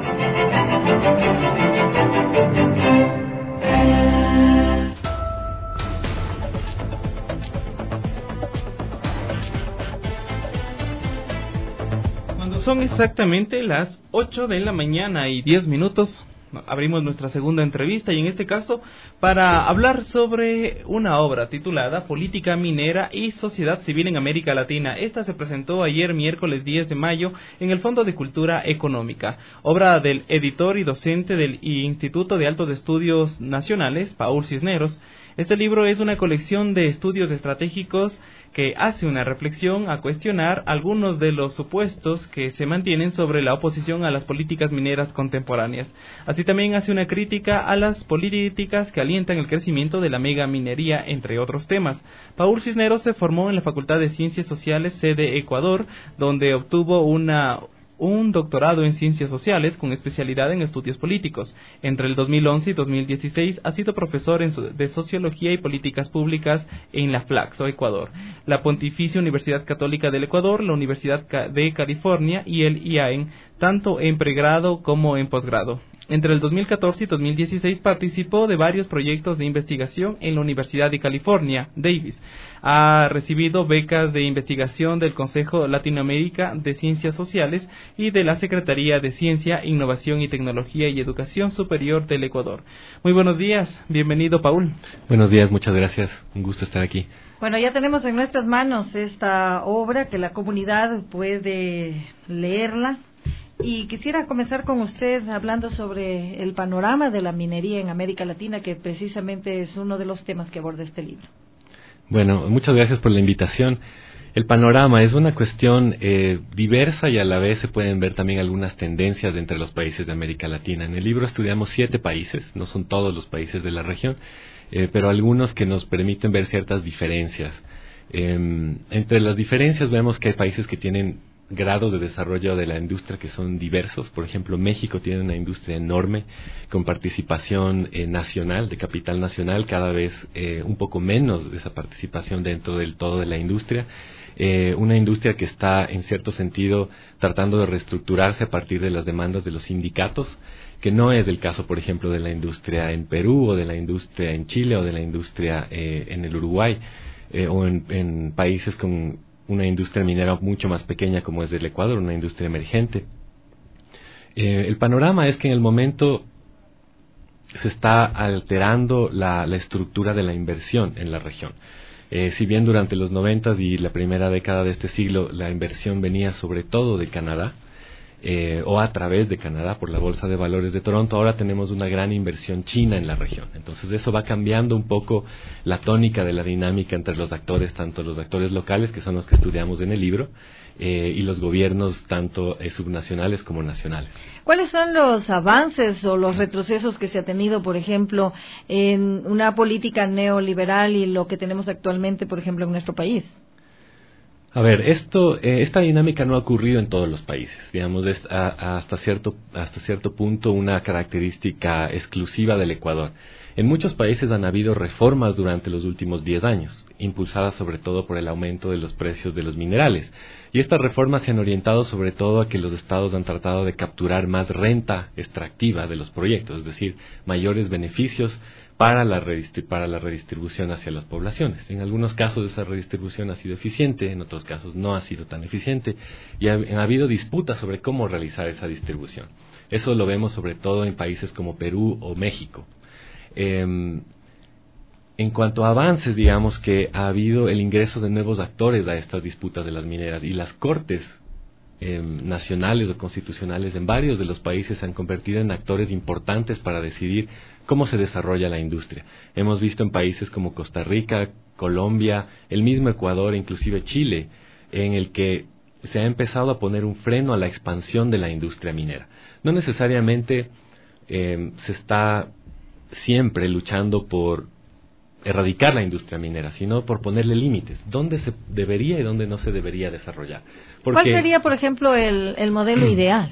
Son exactamente las 8 de la mañana y 10 minutos. Abrimos nuestra segunda entrevista y en este caso para hablar sobre una obra titulada Política Minera y Sociedad Civil en América Latina. Esta se presentó ayer miércoles 10 de mayo en el Fondo de Cultura Económica, obra del editor y docente del Instituto de Altos Estudios Nacionales, Paul Cisneros. Este libro es una colección de estudios estratégicos que hace una reflexión a cuestionar algunos de los supuestos que se mantienen sobre la oposición a las políticas mineras contemporáneas. Así también hace una crítica a las políticas que alientan el crecimiento de la megaminería, entre otros temas. Paul Cisneros se formó en la Facultad de Ciencias Sociales, sede Ecuador, donde obtuvo un doctorado en Ciencias Sociales con especialidad en Estudios Políticos. Entre el 2011 y 2016 ha sido profesor de Sociología y Políticas Públicas en la Flaxo, Ecuador, la Pontificia Universidad Católica del Ecuador, la Universidad de California y el IAEN, tanto en pregrado como en posgrado. Entre el 2014 y 2016 participó de varios proyectos de investigación en la Universidad de California, Davis. Ha recibido becas de investigación del Consejo Latinoamérica de Ciencias Sociales y de la Secretaría de Ciencia, Innovación y Tecnología y Educación Superior del Ecuador. Muy buenos días, bienvenido, Paul. Buenos días, muchas gracias, un gusto estar aquí. Bueno, ya tenemos en nuestras manos esta obra que la comunidad puede leerla. Y quisiera comenzar con usted hablando sobre el panorama de la minería en América Latina, que precisamente es uno de los temas que aborda este libro. Bueno, muchas gracias por la invitación. El panorama es una cuestión diversa y a la vez se pueden ver también algunas tendencias entre los países de América Latina. En el libro estudiamos 7 países, no son todos los países de la región, pero algunos que nos permiten ver ciertas diferencias. Entre las diferencias vemos que hay países que tienen grados de desarrollo de la industria que son diversos. Por ejemplo, México tiene una industria enorme con participación nacional, de capital nacional, cada vez un poco menos de esa participación dentro del todo de la industria. Una industria que está, en cierto sentido, tratando de reestructurarse a partir de las demandas de los sindicatos, que no es el caso, por ejemplo, de la industria en Perú, o de la industria en Chile, o de la industria en el Uruguay, o en países con una industria minera mucho más pequeña como es el Ecuador, una industria emergente. El panorama es que en el momento se está alterando la estructura de la inversión en la región. Si bien durante los 90 y la primera década de este siglo la inversión venía sobre todo de Canadá, o a través de Canadá por la Bolsa de Valores de Toronto, ahora tenemos una gran inversión china en la región. Entonces eso va cambiando un poco la tónica de la dinámica entre los actores, tanto los actores locales, que son los que estudiamos en el libro, y los gobiernos tanto subnacionales como nacionales. ¿Cuáles son los avances o los retrocesos que se ha tenido, por ejemplo, en una política neoliberal y lo que tenemos actualmente, por ejemplo, en nuestro país? A ver, esta dinámica no ha ocurrido en todos los países. Digamos, es hasta cierto punto una característica exclusiva del Ecuador. En muchos países han habido reformas durante los últimos 10 años, impulsadas sobre todo por el aumento de los precios de los minerales. Y estas reformas se han orientado sobre todo a que los estados han tratado de capturar más renta extractiva de los proyectos, es decir, mayores beneficios para la redistribución hacia las poblaciones. En algunos casos esa redistribución ha sido eficiente, en otros casos no ha sido tan eficiente, y ha habido disputas sobre cómo realizar esa distribución. Eso lo vemos sobre todo en países como Perú o México. En cuanto a avances, digamos que ha habido el ingreso de nuevos actores a estas disputas de las mineras, y las cortes nacionales o constitucionales en varios de los países se han convertido en actores importantes para decidir cómo se desarrolla la industria. Hemos visto en países como Costa Rica, Colombia, el mismo Ecuador e inclusive Chile, en el que se ha empezado a poner un freno a la expansión de la industria minera. No necesariamente se está siempre luchando por erradicar la industria minera, sino por ponerle límites, dónde se debería y dónde no se debería desarrollar. ¿Cuál sería, por ejemplo, el modelo ideal?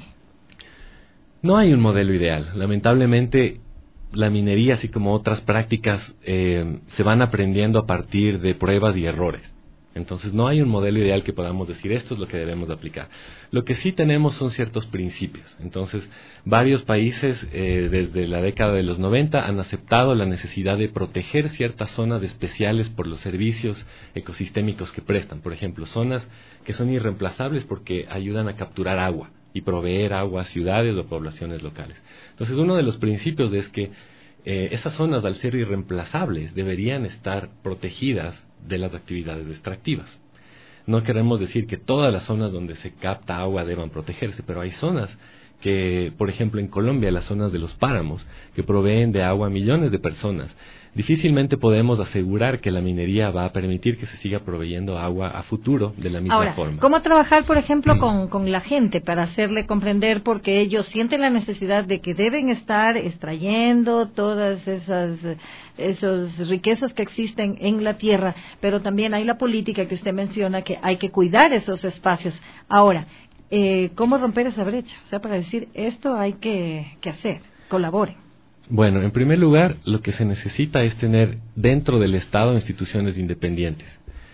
No hay un modelo ideal. Lamentablemente, la minería, así como otras prácticas, se van aprendiendo a partir de pruebas y errores. Entonces no hay un modelo ideal que podamos decir esto es lo que debemos aplicar. Lo que sí tenemos son ciertos principios. Entonces varios países desde la década de los 90 han aceptado la necesidad de proteger ciertas zonas especiales por los servicios ecosistémicos que prestan. Por ejemplo, zonas que son irreemplazables porque ayudan a capturar agua y proveer agua a ciudades o poblaciones locales. Entonces uno de los principios es que esas zonas, al ser irreemplazables, deberían estar protegidas de las actividades extractivas. No queremos decir que todas las zonas donde se capta agua deban protegerse, pero hay zonas que, por ejemplo, en Colombia, las zonas de los páramos, que proveen de agua a millones de personas, difícilmente podemos asegurar que la minería va a permitir que se siga proveyendo agua a futuro de la misma forma. ¿Cómo trabajar, por ejemplo, con la gente para hacerle comprender? Porque ellos sienten la necesidad de que deben estar extrayendo todas esas riquezas que existen en la tierra, pero también hay la política que usted menciona, que hay que cuidar esos espacios. Ahora, ¿cómo romper esa brecha? O sea, para decir, esto hay que hacer, colaboren. Bueno, en primer lugar, lo que se necesita es tener dentro del Estado instituciones independientes.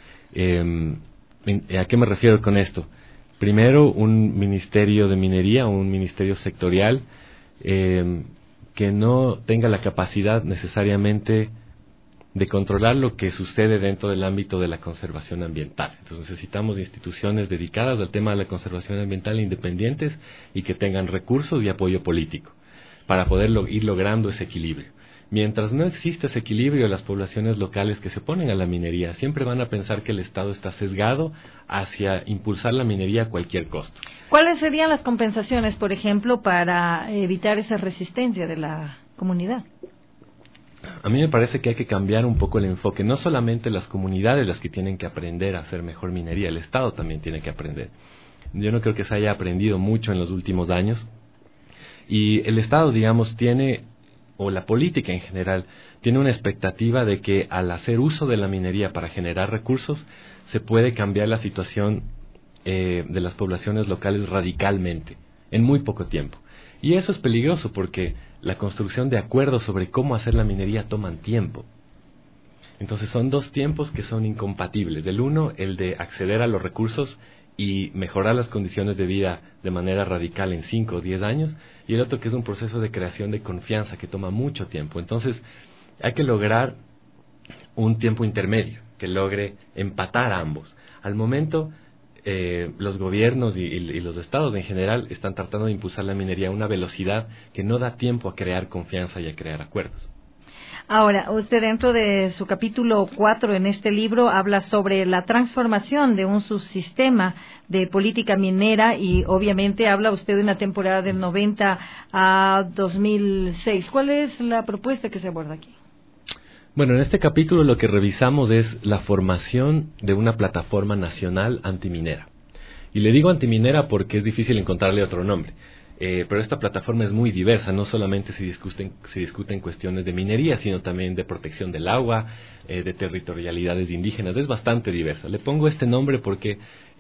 ¿A qué me refiero con esto? Primero, un ministerio de minería, un ministerio sectorial, que no tenga la capacidad necesariamente de controlar lo que sucede dentro del ámbito de la conservación ambiental. Entonces necesitamos instituciones dedicadas al tema de la conservación ambiental independientes y que tengan recursos y apoyo político para poder ir logrando ese equilibrio. Mientras no existe ese equilibrio, las poblaciones locales que se oponen a la minería siempre van a pensar que el Estado está sesgado hacia impulsar la minería a cualquier costo. ¿Cuáles serían las compensaciones, por ejemplo, para evitar esa resistencia de la comunidad? A mí me parece que hay que cambiar un poco el enfoque. No solamente las comunidades las que tienen que aprender a hacer mejor minería, el Estado también tiene que aprender. Yo no creo que se haya aprendido mucho en los últimos años. Y el Estado, digamos, tiene, o la política en general, tiene una expectativa de que al hacer uso de la minería para generar recursos, se puede cambiar la situación de las poblaciones locales radicalmente, en muy poco tiempo. Y eso es peligroso porque la construcción de acuerdos sobre cómo hacer la minería toman tiempo. Entonces son dos tiempos que son incompatibles. El uno, el de acceder a los recursos y mejorar las condiciones de vida de manera radical en 5 o 10 años, y el otro que es un proceso de creación de confianza que toma mucho tiempo. Entonces hay que lograr un tiempo intermedio que logre empatar a ambos. Al momento los gobiernos y los estados en general están tratando de impulsar la minería a una velocidad que no da tiempo a crear confianza y a crear acuerdos. Ahora, usted dentro de su capítulo 4 en este libro habla sobre la transformación de un subsistema de política minera y obviamente habla usted de una temporada del 90 a 2006. ¿Cuál es la propuesta que se aborda aquí? Bueno, en este capítulo lo que revisamos es la formación de una plataforma nacional antiminera. Y le digo antiminera porque es difícil encontrarle otro nombre. Pero esta plataforma es muy diversa, no solamente se discuten cuestiones de minería, sino también de protección del agua, de territorialidades indígenas, es bastante diversa. Le pongo este nombre porque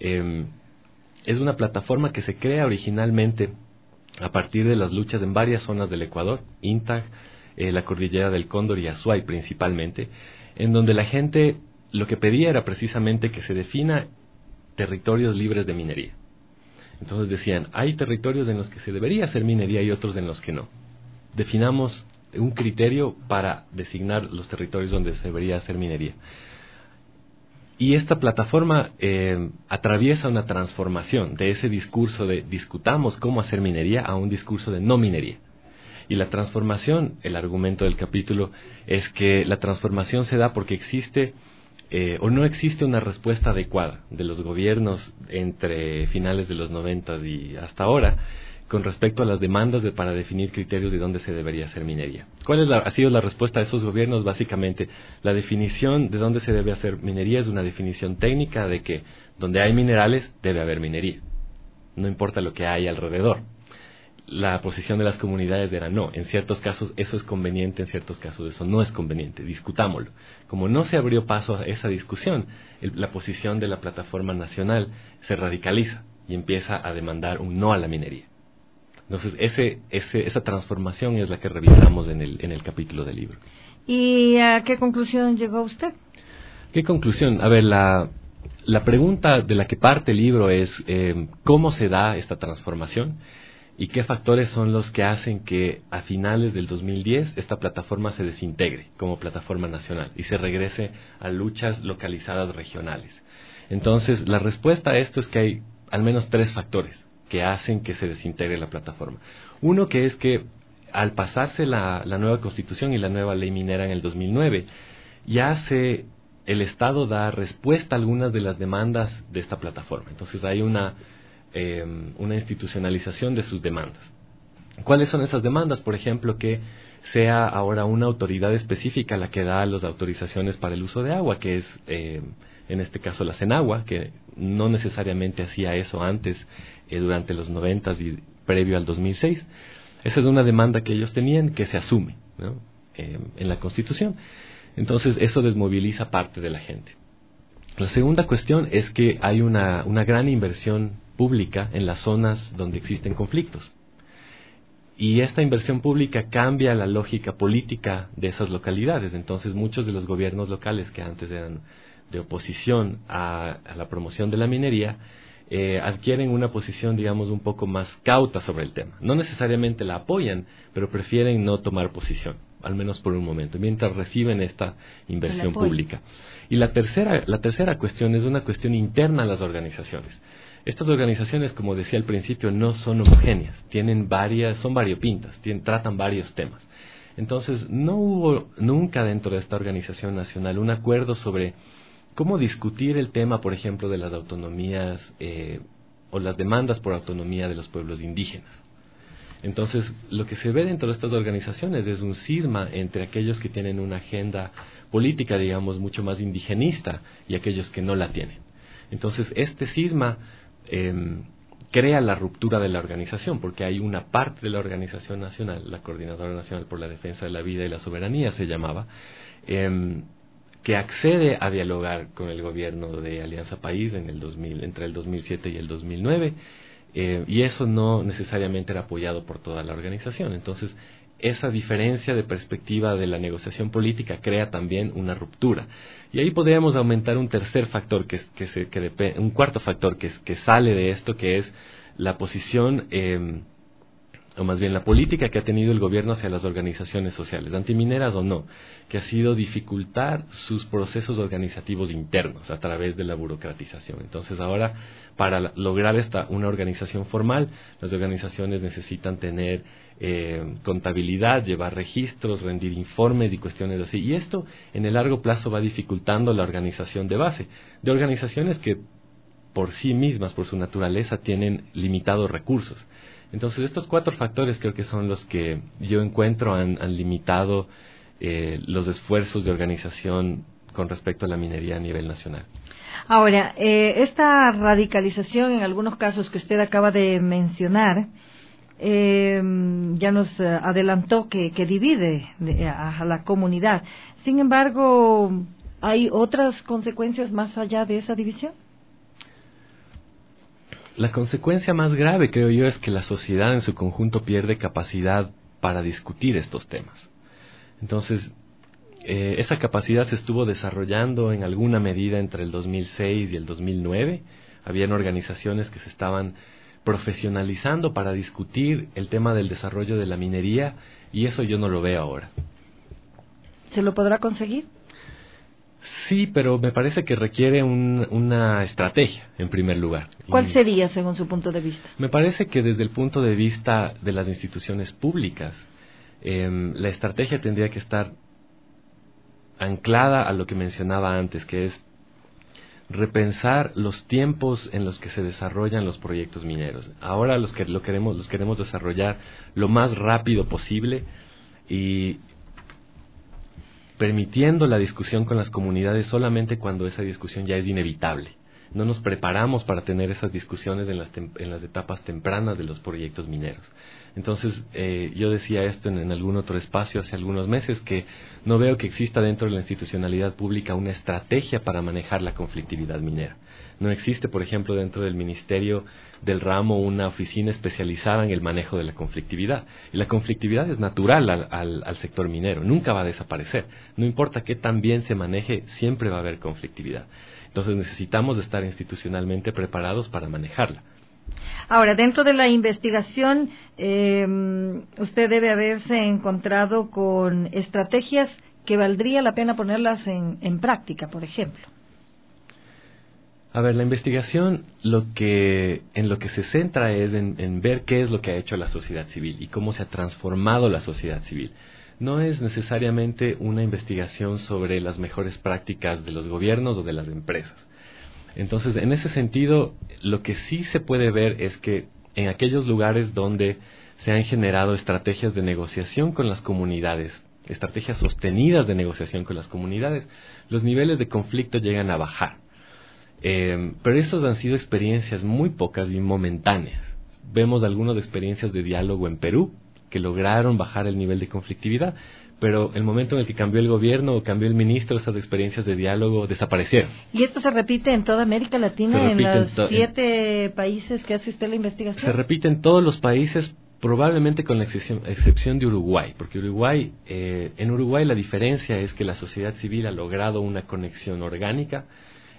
es una plataforma que se crea originalmente a partir de las luchas en varias zonas del Ecuador, Intag, la cordillera del Cóndor y Azuay principalmente, en donde la gente lo que pedía era precisamente que se defina territorios libres de minería. Entonces decían, hay territorios en los que se debería hacer minería y otros en los que no. Definamos un criterio para designar los territorios donde se debería hacer minería. Y esta plataforma atraviesa una transformación de ese discurso de discutamos cómo hacer minería a un discurso de no minería. Y la transformación, el argumento del capítulo, es que la transformación se da porque existe o no existe una respuesta adecuada de los gobiernos entre finales de los 90 y hasta ahora con respecto a las demandas para definir criterios de dónde se debería hacer minería. ¿Cuál ha sido la respuesta de esos gobiernos? Básicamente, la definición de dónde se debe hacer minería es una definición técnica de que donde hay minerales debe haber minería. No importa lo que hay alrededor. La posición de las comunidades era no, en ciertos casos eso es conveniente, en ciertos casos eso no es conveniente, discutámoslo. Como no se abrió paso a esa discusión, la posición de la plataforma nacional se radicaliza y empieza a demandar un no a la minería. Entonces esa transformación es la que revisamos en el capítulo del libro. ¿Y a qué conclusión llegó usted? ¿Qué conclusión? A ver, la pregunta de la que parte el libro es ¿cómo se da esta transformación? ¿Y qué factores son los que hacen que a finales del 2010 esta plataforma se desintegre como plataforma nacional y se regrese a luchas localizadas regionales? Entonces, la respuesta a esto es que hay al menos 3 factores que hacen que se desintegre la plataforma. Uno que es que al pasarse la nueva Constitución y la nueva ley minera en el 2009, ya el Estado da respuesta a algunas de las demandas de esta plataforma. Entonces hay una institucionalización de sus demandas. ¿Cuáles son esas demandas? Por ejemplo, que sea ahora una autoridad específica la que da las autorizaciones para el uso de agua, que es, en este caso, la CENAGUA, que no necesariamente hacía eso antes, durante los 90s y previo al 2006. Esa es una demanda que ellos tenían, que se asume, ¿no?, en la Constitución. Entonces, eso desmoviliza parte de la gente. La segunda cuestión es que hay una gran inversión pública en las zonas donde existen conflictos. Y esta inversión pública cambia la lógica política de esas localidades. Entonces, muchos de los gobiernos locales que antes eran de oposición a la promoción de la minería, adquieren una posición, digamos, un poco más cauta sobre el tema. No necesariamente la apoyan, pero prefieren no tomar posición, al menos por un momento, mientras reciben esta inversión pública. Y la tercera cuestión es una cuestión interna a las organizaciones. Estas organizaciones, como decía al principio, no son homogéneas, son variopintas, tratan varios temas. Entonces, no hubo nunca dentro de esta organización nacional un acuerdo sobre cómo discutir el tema, por ejemplo, de las autonomías o las demandas por autonomía de los pueblos indígenas. Entonces, lo que se ve dentro de estas organizaciones es un cisma entre aquellos que tienen una agenda política, digamos, mucho más indigenista y aquellos que no la tienen. Entonces, este cisma crea la ruptura de la organización, porque hay una parte de la organización nacional, la Coordinadora Nacional por la Defensa de la Vida y la Soberanía se llamaba, que accede a dialogar con el gobierno de Alianza País entre el 2007 y el 2009, y eso no necesariamente era apoyado por toda la organización. Entonces, esa diferencia de perspectiva de la negociación política crea también una ruptura. Y ahí podríamos aumentar un tercer factor, un cuarto factor que sale de esto, que es la posición, o más bien la política que ha tenido el gobierno hacia las organizaciones sociales, antimineras o no, que ha sido dificultar sus procesos organizativos internos a través de la burocratización. Entonces ahora, para lograr una organización formal, las organizaciones necesitan tener contabilidad, llevar registros, rendir informes y cuestiones así. Y esto en el largo plazo va dificultando la organización de base, de organizaciones que por sí mismas, por su naturaleza, tienen limitados recursos. Entonces, estos 4 factores creo que son los que yo encuentro han limitado los esfuerzos de organización con respecto a la minería a nivel nacional. Ahora, esta radicalización en algunos casos que usted acaba de mencionar, ya nos adelantó que divide a la comunidad. Sin embargo, ¿hay otras consecuencias más allá de esa división? La consecuencia más grave, creo yo, es que la sociedad en su conjunto pierde capacidad para discutir estos temas. Entonces, esa capacidad se estuvo desarrollando en alguna medida entre el 2006 y el 2009. Habían organizaciones que se estaban profesionalizando para discutir el tema del desarrollo de la minería, y eso yo no lo veo ahora. ¿Se lo podrá conseguir? Sí, pero me parece que requiere una estrategia, en primer lugar. ¿Cuál sería, según su punto de vista? Me parece que desde el punto de vista de las instituciones públicas, la estrategia tendría que estar anclada a lo que mencionaba antes, que es repensar los tiempos en los que se desarrollan los proyectos mineros. Ahora los queremos desarrollar lo más rápido posible y permitiendo la discusión con las comunidades solamente cuando esa discusión ya es inevitable. No nos preparamos para tener esas discusiones en las etapas tempranas de los proyectos mineros. Entonces, yo decía esto en algún otro espacio hace algunos meses, que no veo que exista dentro de la institucionalidad pública una estrategia para manejar la conflictividad minera. No existe, por ejemplo, dentro del Ministerio del Ramo una oficina especializada en el manejo de la conflictividad. Y la conflictividad es natural al sector minero, nunca va a desaparecer. No importa qué tan bien se maneje, siempre va a haber conflictividad. Entonces necesitamos estar institucionalmente preparados para manejarla. Ahora, dentro de la investigación, usted debe haberse encontrado con estrategias que valdría la pena ponerlas en práctica, por ejemplo. A ver, la investigación en lo que se centra es en ver qué es lo que ha hecho la sociedad civil y cómo se ha transformado la sociedad civil. No es necesariamente una investigación sobre las mejores prácticas de los gobiernos o de las empresas. Entonces, en ese sentido, lo que sí se puede ver es que en aquellos lugares donde se han generado estrategias de negociación con las comunidades, estrategias sostenidas de negociación con las comunidades, los niveles de conflicto llegan a bajar. Pero esas han sido experiencias muy pocas y momentáneas. Vemos algunas experiencias de diálogo en Perú que lograron bajar el nivel de conflictividad, pero el momento en el que cambió el gobierno o cambió el ministro, esas experiencias de diálogo desaparecieron. ¿Y esto se repite en toda América Latina, en los 7 países que hace usted la investigación? Se repite en todos los países, probablemente con la excepción de Uruguay, porque en Uruguay la diferencia es que la sociedad civil ha logrado una conexión orgánica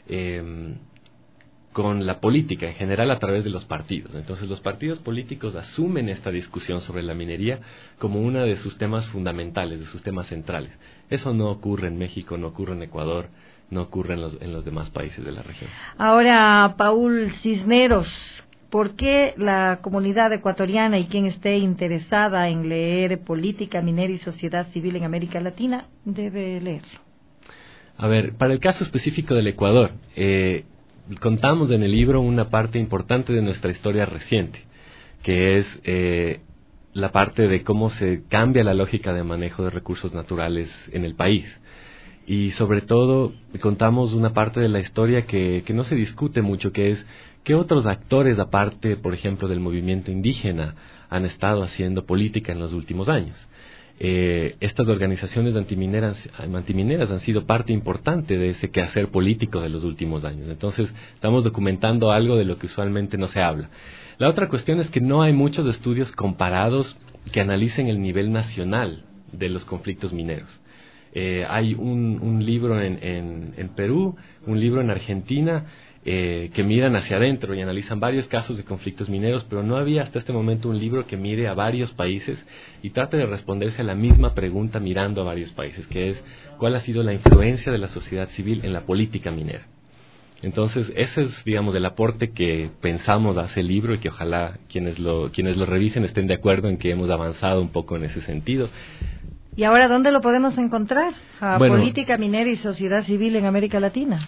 con la política en general a través de los partidos. Entonces los partidos políticos asumen esta discusión sobre la minería como uno de sus temas fundamentales, de sus temas centrales. Eso no ocurre en México, no ocurre en Ecuador, no ocurre en los demás países de la región. Ahora, Paul Cisneros, ¿por qué la comunidad ecuatoriana y quien esté interesada en leer política minera y sociedad civil en América Latina debe leerlo? A ver, para el caso específico del Ecuador, contamos en el libro una parte importante de nuestra historia reciente, que es la parte de cómo se cambia la lógica de manejo de recursos naturales en el país. Y sobre todo contamos una parte de la historia que no se discute mucho, que es qué otros actores, aparte, por ejemplo, del movimiento indígena, han estado haciendo política en los últimos años. Estas organizaciones antimineras han sido parte importante de ese quehacer político de los últimos años. Entonces, estamos documentando algo de lo que usualmente no se habla. La otra cuestión es que no hay muchos estudios comparados que analicen el nivel nacional de los conflictos mineros. Hay un libro en Perú, un libro en Argentina, que miran hacia adentro y analizan varios casos de conflictos mineros, pero no había hasta este momento un libro que mire a varios países y trate de responderse a la misma pregunta mirando a varios países, que es ¿cuál ha sido la influencia de la sociedad civil en la política minera? Entonces, ese es, digamos, el aporte que pensamos hace el libro y que ojalá quienes lo revisen estén de acuerdo en que hemos avanzado un poco en ese sentido. ¿Y ahora dónde lo podemos encontrar? Política minera y sociedad civil en América Latina.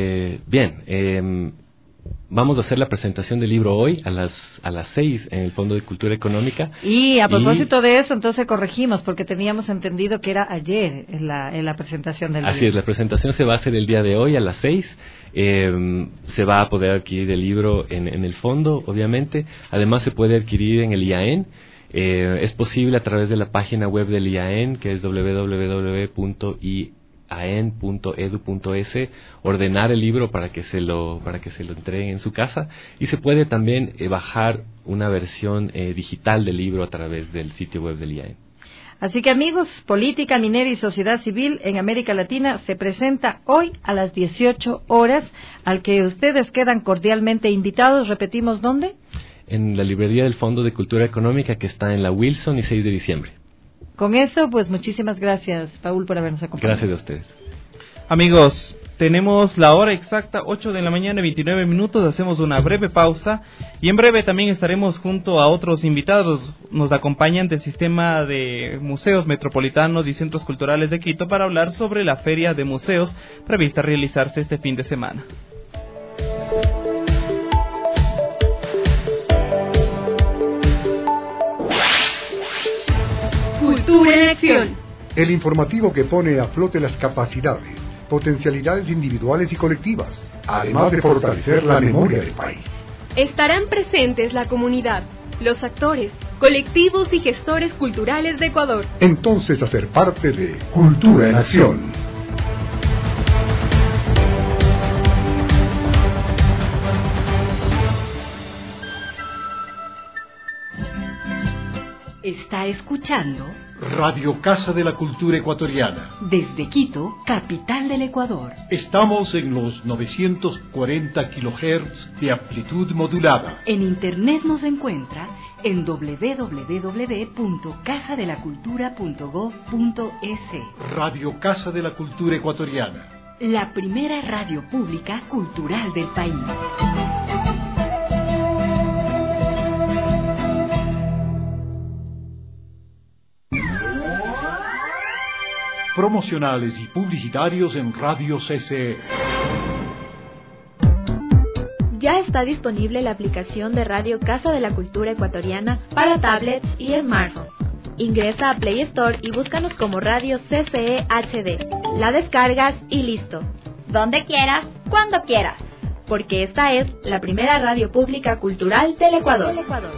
Vamos a hacer la presentación del libro hoy a las 6 en el Fondo de Cultura Económica. Y a propósito de eso, entonces corregimos, porque teníamos entendido que era ayer en la presentación del libro. Así es, la presentación se va a hacer el día de hoy a las 6. Se va a poder adquirir el libro en el fondo, obviamente. Además se puede adquirir en el IAEN. Es posible a través de la página web del IAEN, que es www.iaen.edu.es, ordenar el libro para que se lo entreguen en su casa, y se puede también bajar una versión digital del libro a través del sitio web del IAEN. Así que amigos, Política Minera y Sociedad Civil en América Latina se presenta hoy a las 18 horas, al que ustedes quedan cordialmente invitados. Repetimos, ¿dónde? En la librería del Fondo de Cultura Económica, que está en la Wilson y 6 de diciembre. Con eso, pues muchísimas gracias, Paul, por habernos acompañado. Gracias a ustedes. Amigos, tenemos la hora exacta, 8 de la mañana, 29 minutos, hacemos una breve pausa y en breve también estaremos junto a otros invitados. Nos acompañan del Sistema de Museos Metropolitanos y Centros Culturales de Quito para hablar sobre la Feria de Museos prevista a realizarse este fin de semana. Cultura en acción. El informativo que pone a flote las capacidades, potencialidades individuales y colectivas, además de fortalecer la memoria del país. Estarán presentes la comunidad, los actores, colectivos y gestores culturales de Ecuador. Entonces, hacer parte de Cultura en Acción. Está escuchando Radio Casa de la Cultura Ecuatoriana. Desde Quito, capital del Ecuador. Estamos en los 940 kHz de amplitud modulada. En internet nos encuentra en www.casadelacultura.gov.es. Radio Casa de la Cultura Ecuatoriana. La primera radio pública cultural del país. Promocionales y publicitarios en Radio CCE. Ya está disponible la aplicación de Radio Casa de la Cultura Ecuatoriana para tablets y smartphones. Ingresa a Play Store y búscanos como Radio CCE HD. La descargas y listo. Donde quieras, cuando quieras. Porque esta es la primera radio pública cultural del Ecuador.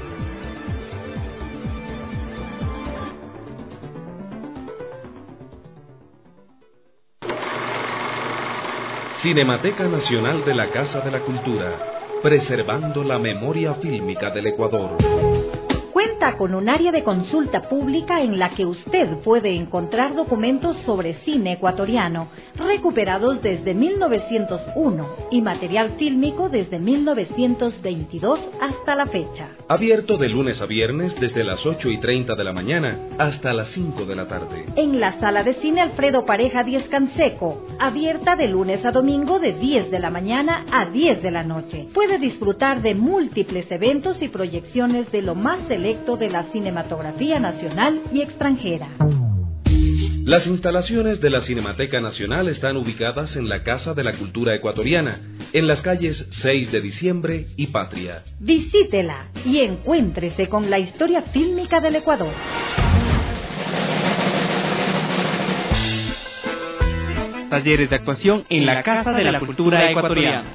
Cinemateca Nacional de la Casa de la Cultura, preservando la memoria fílmica del Ecuador. Cuenta con un área de consulta pública en la que usted puede encontrar documentos sobre cine ecuatoriano recuperados desde 1901 y material fílmico desde 1922 hasta la fecha. Abierto de lunes a viernes desde las 8:30 de la mañana hasta las 5 de la tarde. En la sala de cine Alfredo Pareja 10 Canseco, abierta de lunes a domingo de 10 de la mañana a 10 de la noche. Puede disfrutar de múltiples eventos y proyecciones de lo más selecto de la cinematografía nacional y extranjera. Las instalaciones de la Cinemateca Nacional están ubicadas en la Casa de la Cultura Ecuatoriana, en las calles 6 de Diciembre y Patria. Visítela y encuéntrese con la historia fílmica del Ecuador. Talleres de actuación en la Casa de la Cultura Ecuatoriana.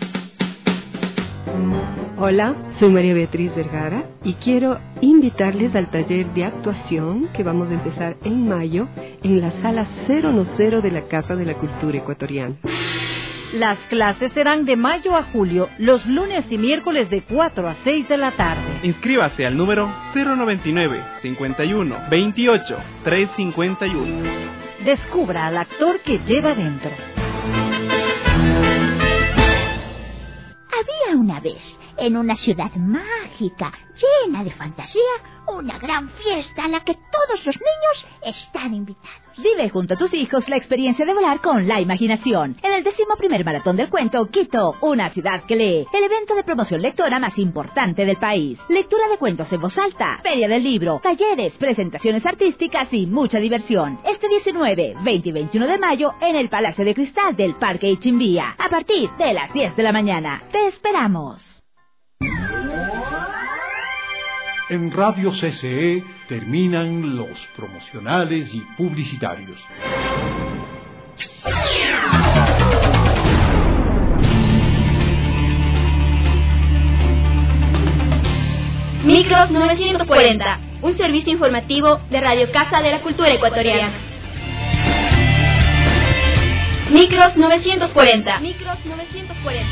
Hola, soy María Beatriz Vergara y quiero invitarles al taller de actuación que vamos a empezar en mayo en la sala 010 de la Casa de la Cultura Ecuatoriana. Las clases serán de mayo a julio, los lunes y miércoles de 4 a 6 de la tarde. Inscríbase al número 099 51 28 351. Descubra al actor que lleva dentro. Había una vez, en una ciudad mágica, llena de fantasía, una gran fiesta a la que todos los niños están invitados. Vive junto a tus hijos la experiencia de volar con la imaginación. En el 11º Maratón del Cuento, Quito, una ciudad que lee. El evento de promoción lectora más importante del país. Lectura de cuentos en voz alta, feria del libro, talleres, presentaciones artísticas y mucha diversión. Este 19, 20 y 21 de mayo en el Palacio de Cristal del Parque Ichimbía. A partir de las 10 de la mañana. ¡Te esperamos! En Radio CCE terminan los promocionales y publicitarios. Micros 940, un servicio informativo de Radio Casa de la Cultura Ecuatoriana. Micros 940. Micros 940.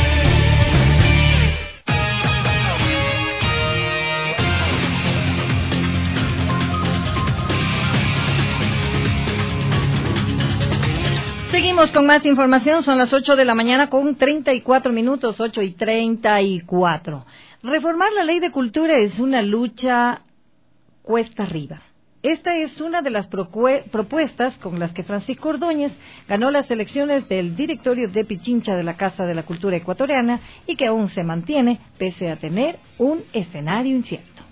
Seguimos con más información, son las 8 de la mañana con 34 minutos, 8:34. Reformar la ley de cultura es una lucha cuesta arriba. Esta es una de las propuestas con las que Francisco Ordóñez ganó las elecciones del directorio de Pichincha de la Casa de la Cultura Ecuatoriana y que aún se mantiene pese a tener un escenario incierto.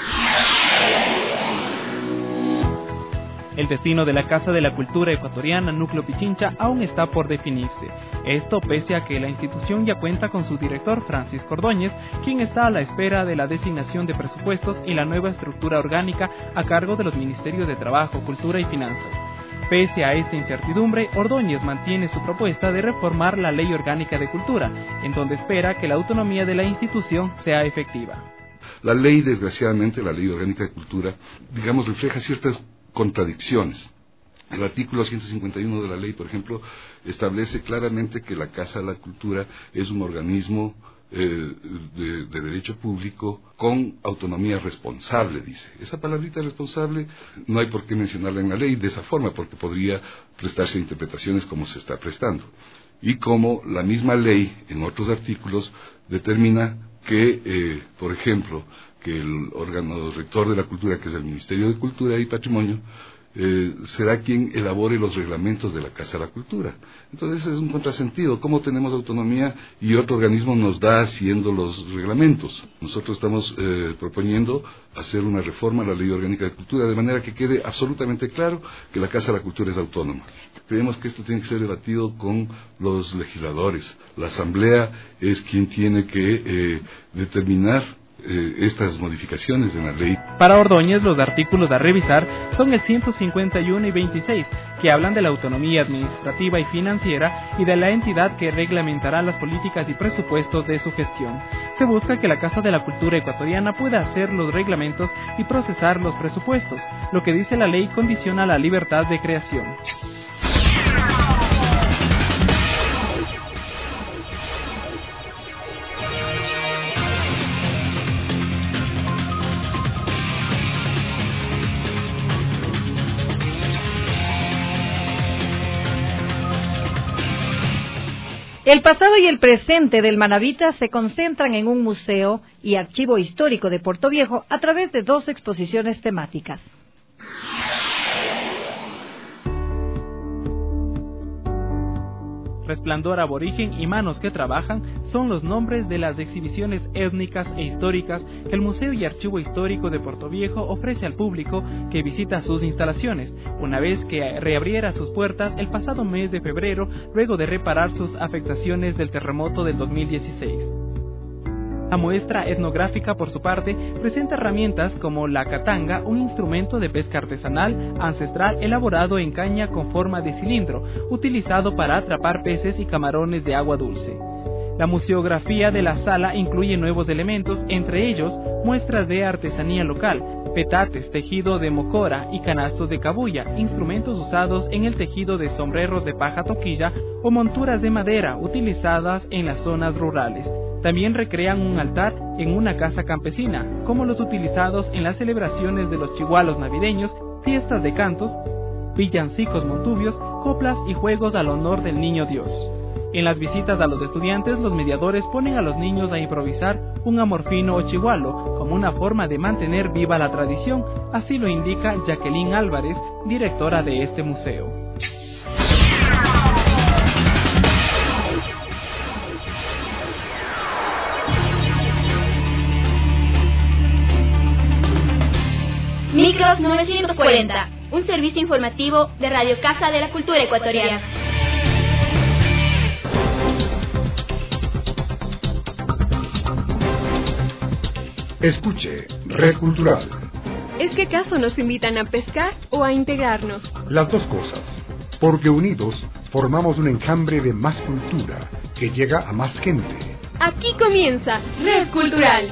El destino de la Casa de la Cultura Ecuatoriana Núcleo Pichincha aún está por definirse. Esto pese a que la institución ya cuenta con su director Francisco Ordóñez, quien está a la espera de la designación de presupuestos y la nueva estructura orgánica a cargo de los Ministerios de Trabajo, Cultura y Finanzas. Pese a esta incertidumbre, Ordóñez mantiene su propuesta de reformar la Ley Orgánica de Cultura, en donde espera que la autonomía de la institución sea efectiva. La ley, desgraciadamente, la Ley Orgánica de Cultura, digamos, refleja ciertas contradicciones. El artículo 151 de la ley, por ejemplo, establece claramente que la Casa de la Cultura es un organismo de derecho público con autonomía responsable, dice. Esa palabrita responsable no hay por qué mencionarla en la ley de esa forma, porque podría prestarse a interpretaciones como se está prestando. Y como la misma ley, en otros artículos, determina que, por ejemplo, que el órgano rector de la cultura, que es el Ministerio de Cultura y Patrimonio, será quien elabore los reglamentos de la Casa de la Cultura. Entonces es un contrasentido. ¿Cómo tenemos autonomía y otro organismo nos da haciendo los reglamentos? Nosotros estamos proponiendo hacer una reforma a la Ley Orgánica de Cultura de manera que quede absolutamente claro que la Casa de la Cultura es autónoma. Creemos que esto tiene que ser debatido con los legisladores. La Asamblea es quien tiene que determinar estas modificaciones en la ley. Para Ordóñez, los artículos a revisar son el 151 y 26, que hablan de la autonomía administrativa y financiera y de la entidad que reglamentará las políticas y presupuestos de su gestión. Se busca que la Casa de la Cultura Ecuatoriana pueda hacer los reglamentos y procesar los presupuestos. Lo que dice la ley condiciona la libertad de creación. El pasado y el presente del Manavita se concentran en un museo y archivo histórico de Portoviejo a través de 2 exposiciones temáticas. Resplandor aborigen y manos que trabajan son los nombres de las exhibiciones étnicas e históricas que el Museo y Archivo Histórico de Portoviejo ofrece al público que visita sus instalaciones, una vez que reabriera sus puertas el pasado mes de febrero, luego de reparar sus afectaciones del terremoto del 2016. La muestra etnográfica, por su parte, presenta herramientas como la catanga, un instrumento de pesca artesanal ancestral elaborado en caña con forma de cilindro, utilizado para atrapar peces y camarones de agua dulce. La museografía de la sala incluye nuevos elementos, entre ellos muestras de artesanía local, petates, tejido de mocora y canastos de cabuya, instrumentos usados en el tejido de sombreros de paja toquilla o monturas de madera utilizadas en las zonas rurales. También recrean un altar en una casa campesina, como los utilizados en las celebraciones de los chigualos navideños, fiestas de cantos, villancicos montubios, coplas y juegos al honor del Niño Dios. En las visitas a los estudiantes, los mediadores ponen a los niños a improvisar un amorfino o chigualo, como una forma de mantener viva la tradición, así lo indica Jacqueline Álvarez, directora de este museo. Micros 940, un servicio informativo de Radio Casa de la Cultura Ecuatoriana. Escuche, Red Cultural. ¿Es que acaso nos invitan a pescar o a integrarnos? Las dos cosas, porque unidos formamos un enjambre de más cultura que llega a más gente. Aquí comienza Red Cultural.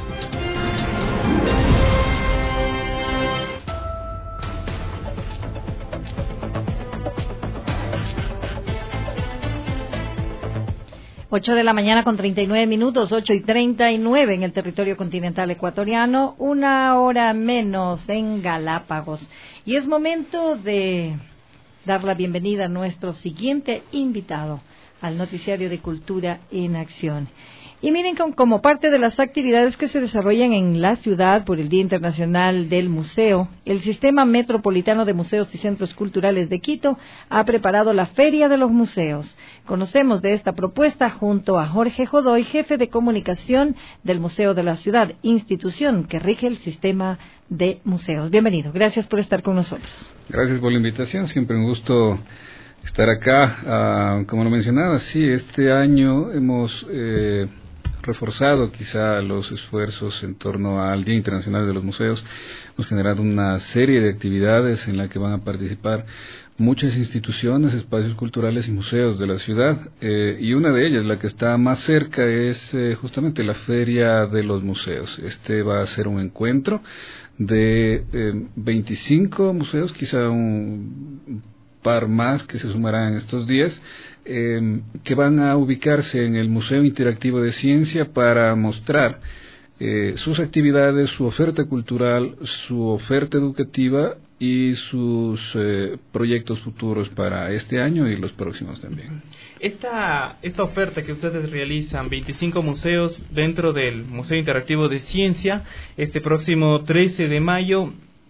Ocho de la mañana con 39 minutos, 8:39 en el territorio continental ecuatoriano, 1 hora menos en Galápagos. Y es momento de dar la bienvenida a nuestro siguiente invitado al noticiario de Cultura en Acción. Y miren, como parte de las actividades que se desarrollan en la ciudad por el Día Internacional del Museo, el Sistema Metropolitano de Museos y Centros Culturales de Quito ha preparado la Feria de los Museos. Conocemos de esta propuesta junto a Jorge Jodoy, jefe de comunicación del Museo de la Ciudad, institución que rige el sistema de museos. Bienvenido, gracias por estar con nosotros. Gracias por la invitación, siempre un gusto estar acá. Como lo mencionaba, sí, este año hemos reforzado quizá los esfuerzos en torno al Día Internacional de los Museos. Hemos generado una serie de actividades en la que van a participar muchas instituciones, espacios culturales y museos de la ciudad, y una de ellas, la que está más cerca, es justamente la Feria de los Museos. Este va a ser un encuentro de 25 museos, quizá un par más que se sumarán en estos días, que van a ubicarse en el Museo Interactivo de Ciencia para mostrar sus actividades, su oferta cultural, su oferta educativa y sus proyectos futuros para este año y los próximos también. Esta oferta que ustedes realizan, 25 museos dentro del Museo Interactivo de Ciencia, este próximo 13 de mayo,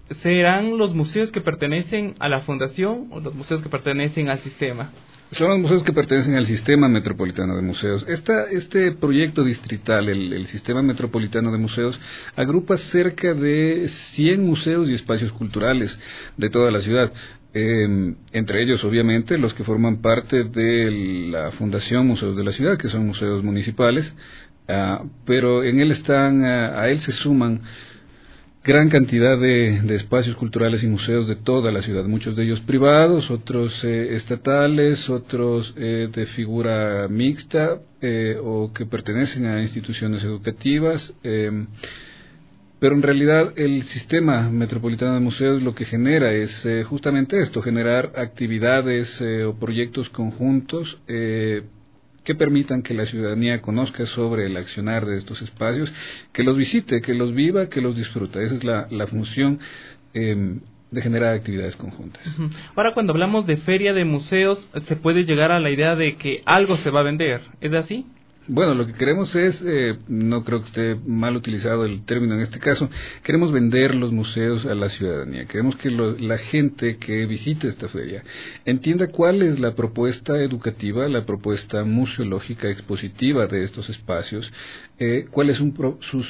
¿serán los museos que pertenecen a la fundación o los museos que pertenecen al sistema? Son los museos que pertenecen al Sistema Metropolitano de Museos. Este proyecto distrital, el Sistema Metropolitano de Museos, agrupa cerca de 100 museos y espacios culturales de toda la ciudad. Entre ellos, obviamente, los que forman parte de la Fundación Museos de la Ciudad, que son museos municipales, pero en él a él se suman gran cantidad de espacios culturales y museos de toda la ciudad, muchos de ellos privados, otros estatales, otros de figura mixta o que pertenecen a instituciones educativas, pero en realidad el Sistema Metropolitano de Museos lo que genera es justamente esto, generar actividades o proyectos conjuntos que permitan que la ciudadanía conozca sobre el accionar de estos espacios, que los visite, que los viva, que los disfruta. Esa es la función de generar actividades conjuntas. Ahora, cuando hablamos de feria de museos, se puede llegar a la idea de que algo se va a vender, ¿es así? Bueno, lo que queremos es, no creo que esté mal utilizado el término en este caso, queremos vender los museos a la ciudadanía, queremos que la gente que visite esta feria entienda cuál es la propuesta educativa, la propuesta museológica expositiva de estos espacios, cuáles son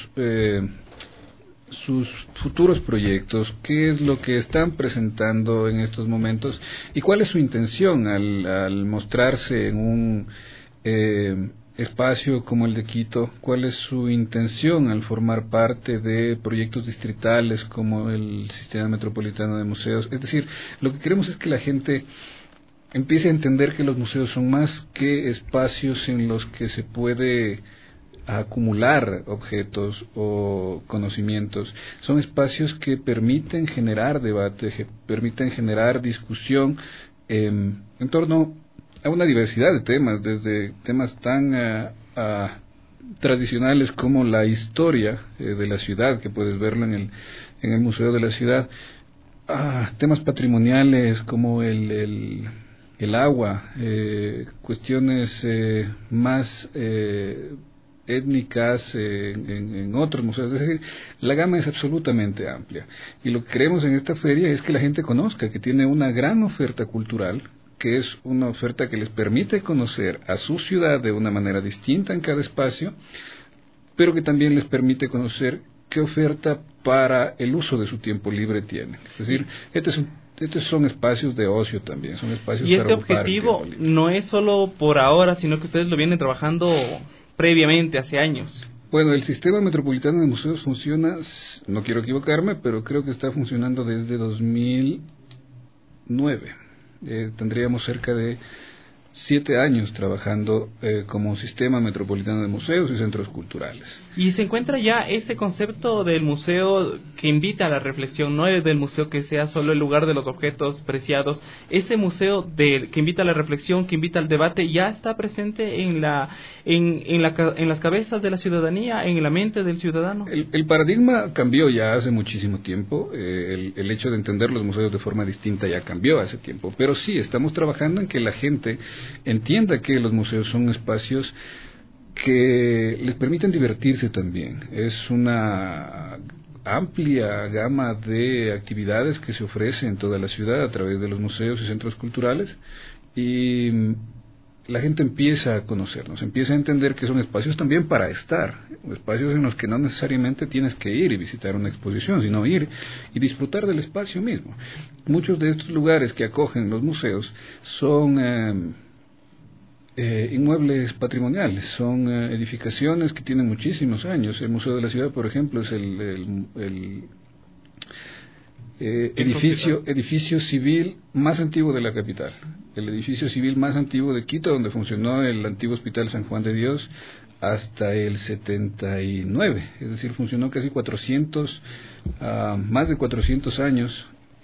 sus futuros proyectos, qué es lo que están presentando en estos momentos y cuál es su intención al mostrarse en un espacio como el de Quito, cuál es su intención al formar parte de proyectos distritales como el Sistema Metropolitano de Museos. Es decir, lo que queremos es que la gente empiece a entender que los museos son más que espacios en los que se puede acumular objetos o conocimientos, son espacios que permiten generar debate, que permiten generar discusión en torno a una diversidad de temas, desde temas tan tradicionales como la historia de la ciudad, que puedes verlo en el Museo de la Ciudad, temas patrimoniales como el agua, cuestiones más étnicas en otros museos. Es decir, la gama es absolutamente amplia y lo que queremos en esta feria es que la gente conozca que tiene una gran oferta cultural, que es una oferta que les permite conocer a su ciudad de una manera distinta en cada espacio, pero que también les permite conocer qué oferta para el uso de su tiempo libre tienen. Es decir, estos son espacios de ocio también, son espacios y para este objetivo no es solo por ahora, sino que ustedes lo vienen trabajando previamente, hace años. Bueno, el Sistema Metropolitano de Museos funciona, no quiero equivocarme, pero creo que está funcionando desde 2009. Tendríamos cerca de 7 años trabajando como Sistema Metropolitano de Museos y Centros Culturales. Y se encuentra ya ese concepto del museo que invita a la reflexión, no es del museo que sea solo el lugar de los objetos preciados, ese museo que invita a la reflexión, que invita al debate, ya está presente en las cabezas de la ciudadanía, en la mente del ciudadano. El paradigma cambió ya hace muchísimo tiempo, el hecho de entender los museos de forma distinta ya cambió hace tiempo, pero sí, estamos trabajando en que la gente entienda que los museos son espacios que les permiten divertirse también. Es una amplia gama de actividades que se ofrece en toda la ciudad a través de los museos y centros culturales y la gente empieza a conocernos, empieza a entender que son espacios también para estar, espacios en los que no necesariamente tienes que ir y visitar una exposición, sino ir y disfrutar del espacio mismo. Muchos de estos lugares que acogen los museos son inmuebles patrimoniales, son edificaciones que tienen muchísimos años. El Museo de la Ciudad, por ejemplo, es el edificio civil más antiguo de la capital, el edificio civil más antiguo de Quito, donde funcionó el antiguo Hospital San Juan de Dios hasta el 79, es decir, funcionó casi más de 400 años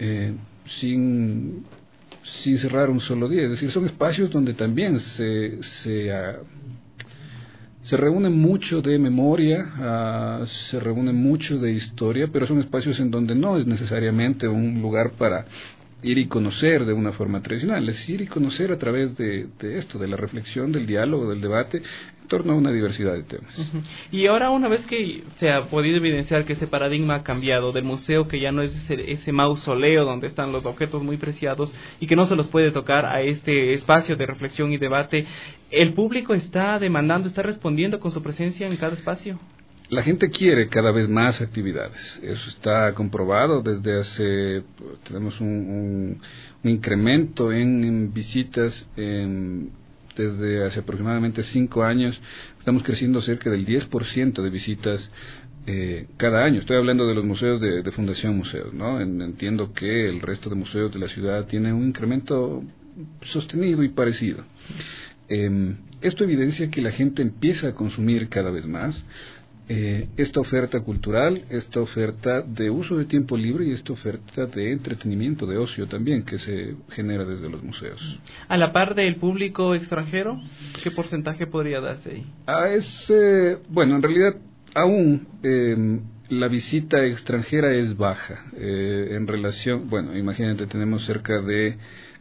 sin cerrar un solo día. Es decir, son espacios donde también se reúne mucho de memoria, se reúne mucho de historia, pero son espacios en donde no es necesariamente un lugar para ir y conocer de una forma tradicional, es ir y conocer a través de esto, de la reflexión, del diálogo, del debate, en torno a una diversidad de temas. Y ahora, una vez que se ha podido evidenciar que ese paradigma ha cambiado del museo, que ya no es ese mausoleo donde están los objetos muy preciados y que no se los puede tocar, a este espacio de reflexión y debate, ¿el público está demandando, está respondiendo con su presencia en cada espacio? La gente quiere cada vez más actividades, eso está comprobado desde hace, tenemos un incremento en visitas desde hace aproximadamente 5 años, estamos creciendo cerca del 10% de visitas cada año. Estoy hablando de los museos de Fundación Museos, ¿no? Entiendo que el resto de museos de la ciudad tienen un incremento sostenido y parecido. Esto evidencia que la gente empieza a consumir cada vez más esta oferta cultural, esta oferta de uso de tiempo libre y esta oferta de entretenimiento, de ocio también, que se genera desde los museos. A la par del público extranjero, ¿qué porcentaje podría darse ahí? Bueno, en realidad aún la visita extranjera es baja en relación, bueno, imagínate, tenemos cerca de,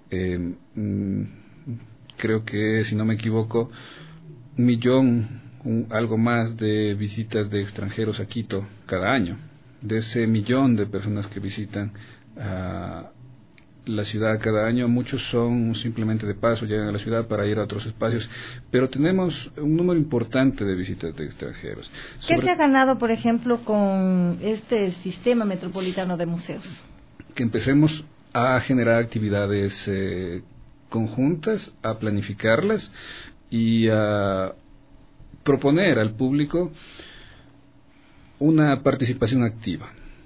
creo que si no me equivoco, 1 millón, algo más de visitas de extranjeros a Quito cada año. De ese 1 millón de personas que visitan la ciudad cada año, muchos son simplemente de paso, llegan a la ciudad para ir a otros espacios, pero tenemos un número importante de visitas de extranjeros. ¿Qué se ha ganado, por ejemplo, con este sistema metropolitano de museos? Que empecemos a generar actividades conjuntas, a planificarlas y a proponer al público una participación activa.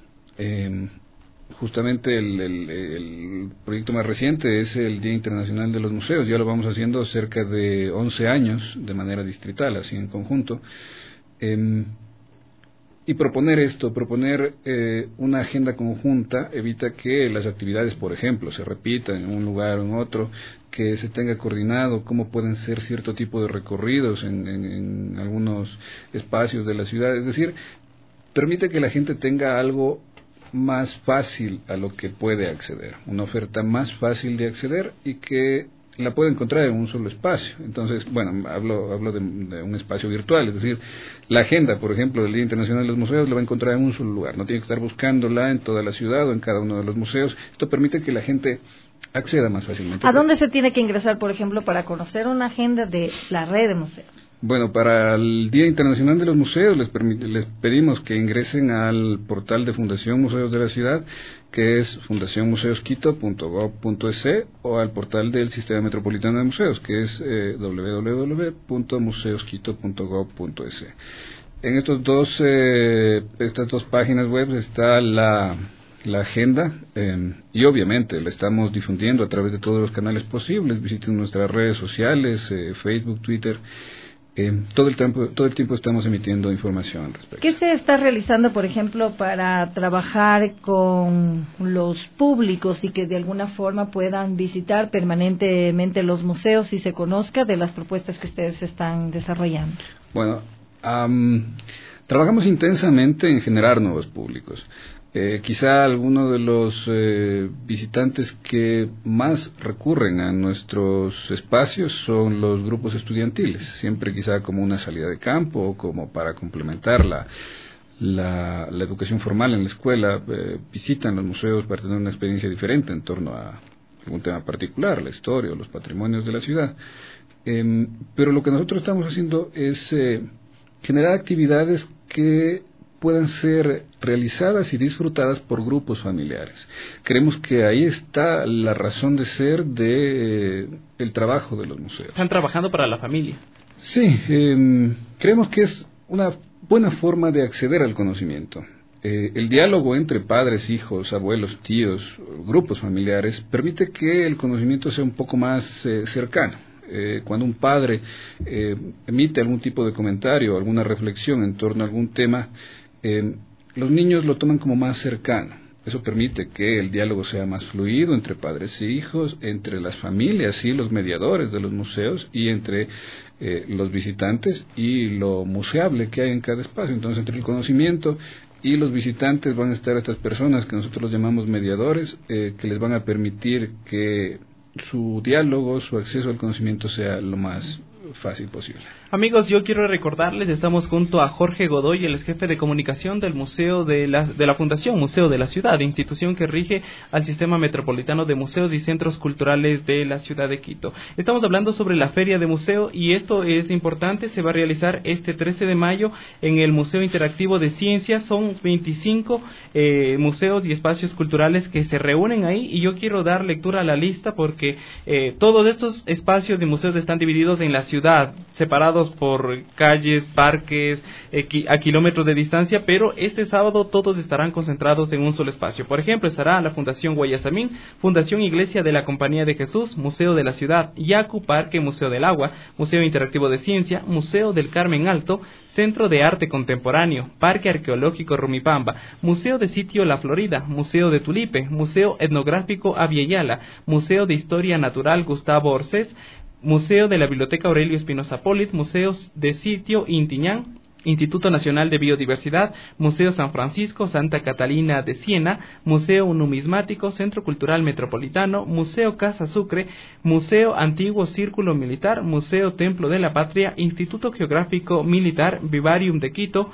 Justamente el proyecto más reciente es el Día Internacional de los Museos. Ya lo vamos haciendo cerca de 11 años de manera distrital, así en conjunto. Y proponer una agenda conjunta evita que las actividades, por ejemplo, se repitan en un lugar o en otro, que se tenga coordinado cómo pueden ser cierto tipo de recorridos en algunos espacios de la ciudad. Es decir, permite que la gente tenga algo más fácil a lo que puede acceder, una oferta más fácil de acceder y que la puede encontrar en un solo espacio. Entonces, bueno, hablo de un espacio virtual, es decir, la agenda, por ejemplo, del Día Internacional de los Museos la va a encontrar en un solo lugar, no tiene que estar buscándola en toda la ciudad o en cada uno de los museos. Esto permite que la gente acceda más fácilmente. ¿A dónde se tiene que ingresar, por ejemplo, para conocer una agenda de la red de museos? Bueno, para el Día Internacional de los Museos les pedimos que ingresen al portal de Fundación Museos de la Ciudad, que es fundacionmuseosquito.gov.es, o al portal del Sistema Metropolitano de Museos, que es www.museosquito.gov.es. En estas dos páginas web está la agenda, y obviamente la estamos difundiendo a través de todos los canales posibles. Visiten nuestras redes sociales, Facebook, Twitter. Todo el tiempo estamos emitiendo información al respecto. ¿Qué se está realizando, por ejemplo, para trabajar con los públicos y que de alguna forma puedan visitar permanentemente los museos y se conozca de las propuestas que ustedes están desarrollando? Bueno, trabajamos intensamente en generar nuevos públicos. Quizá algunos de los visitantes que más recurren a nuestros espacios son los grupos estudiantiles, siempre quizá como una salida de campo o como para complementar la educación formal en la escuela, visitan los museos para tener una experiencia diferente en torno a algún tema particular, la historia o los patrimonios de la ciudad. Pero lo que nosotros estamos haciendo es generar actividades que puedan ser realizadas y disfrutadas por grupos familiares. Creemos que ahí está la razón de ser de el trabajo de los museos. ¿Están trabajando para la familia? Sí, creemos que es una buena forma de acceder al conocimiento. El diálogo entre padres, hijos, abuelos, tíos, grupos familiares permite que el conocimiento sea un poco más cercano. Cuando un padre emite algún tipo de comentario, alguna reflexión en torno a algún tema, los niños lo toman como más cercano. Eso permite que el diálogo sea más fluido entre padres e hijos, entre las familias y los mediadores de los museos y entre los visitantes y lo museable que hay en cada espacio. Entonces, entre el conocimiento y los visitantes van a estar estas personas que nosotros los llamamos mediadores, que les van a permitir que su diálogo, su acceso al conocimiento sea lo más fácil posible. Amigos, yo quiero recordarles, estamos junto a Jorge Godoy, el ex jefe de comunicación del Museo de la Fundación Museo de la Ciudad, institución que rige al Sistema Metropolitano de Museos y Centros Culturales de la ciudad de Quito. Estamos hablando sobre la Feria de Museo y esto es importante, se va a realizar este 13 de mayo en el Museo Interactivo de Ciencias. Son 25 museos y espacios culturales que se reúnen ahí y yo quiero dar lectura a la lista porque todos estos espacios y museos están divididos en la ciudad, separados por calles, parques, a kilómetros de distancia, pero este sábado todos estarán concentrados en un solo espacio. Por ejemplo, estará la Fundación Guayasamín, Fundación Iglesia de la Compañía de Jesús, Museo de la Ciudad, Yacu Parque, Museo del Agua, Museo Interactivo de Ciencia, Museo del Carmen Alto, Centro de Arte Contemporáneo, Parque Arqueológico Rumipamba, Museo de Sitio La Florida, Museo de Tulipe, Museo Etnográfico Aviala, Museo de Historia Natural Gustavo Orsés, Museo de la Biblioteca Aurelio Espinosa Polit, Museos de Sitio Intiñán, Instituto Nacional de Biodiversidad, Museo San Francisco, Santa Catalina de Siena, Museo Numismático, Centro Cultural Metropolitano, Museo Casa Sucre, Museo Antiguo Círculo Militar, Museo Templo de la Patria, Instituto Geográfico Militar, Vivarium de Quito,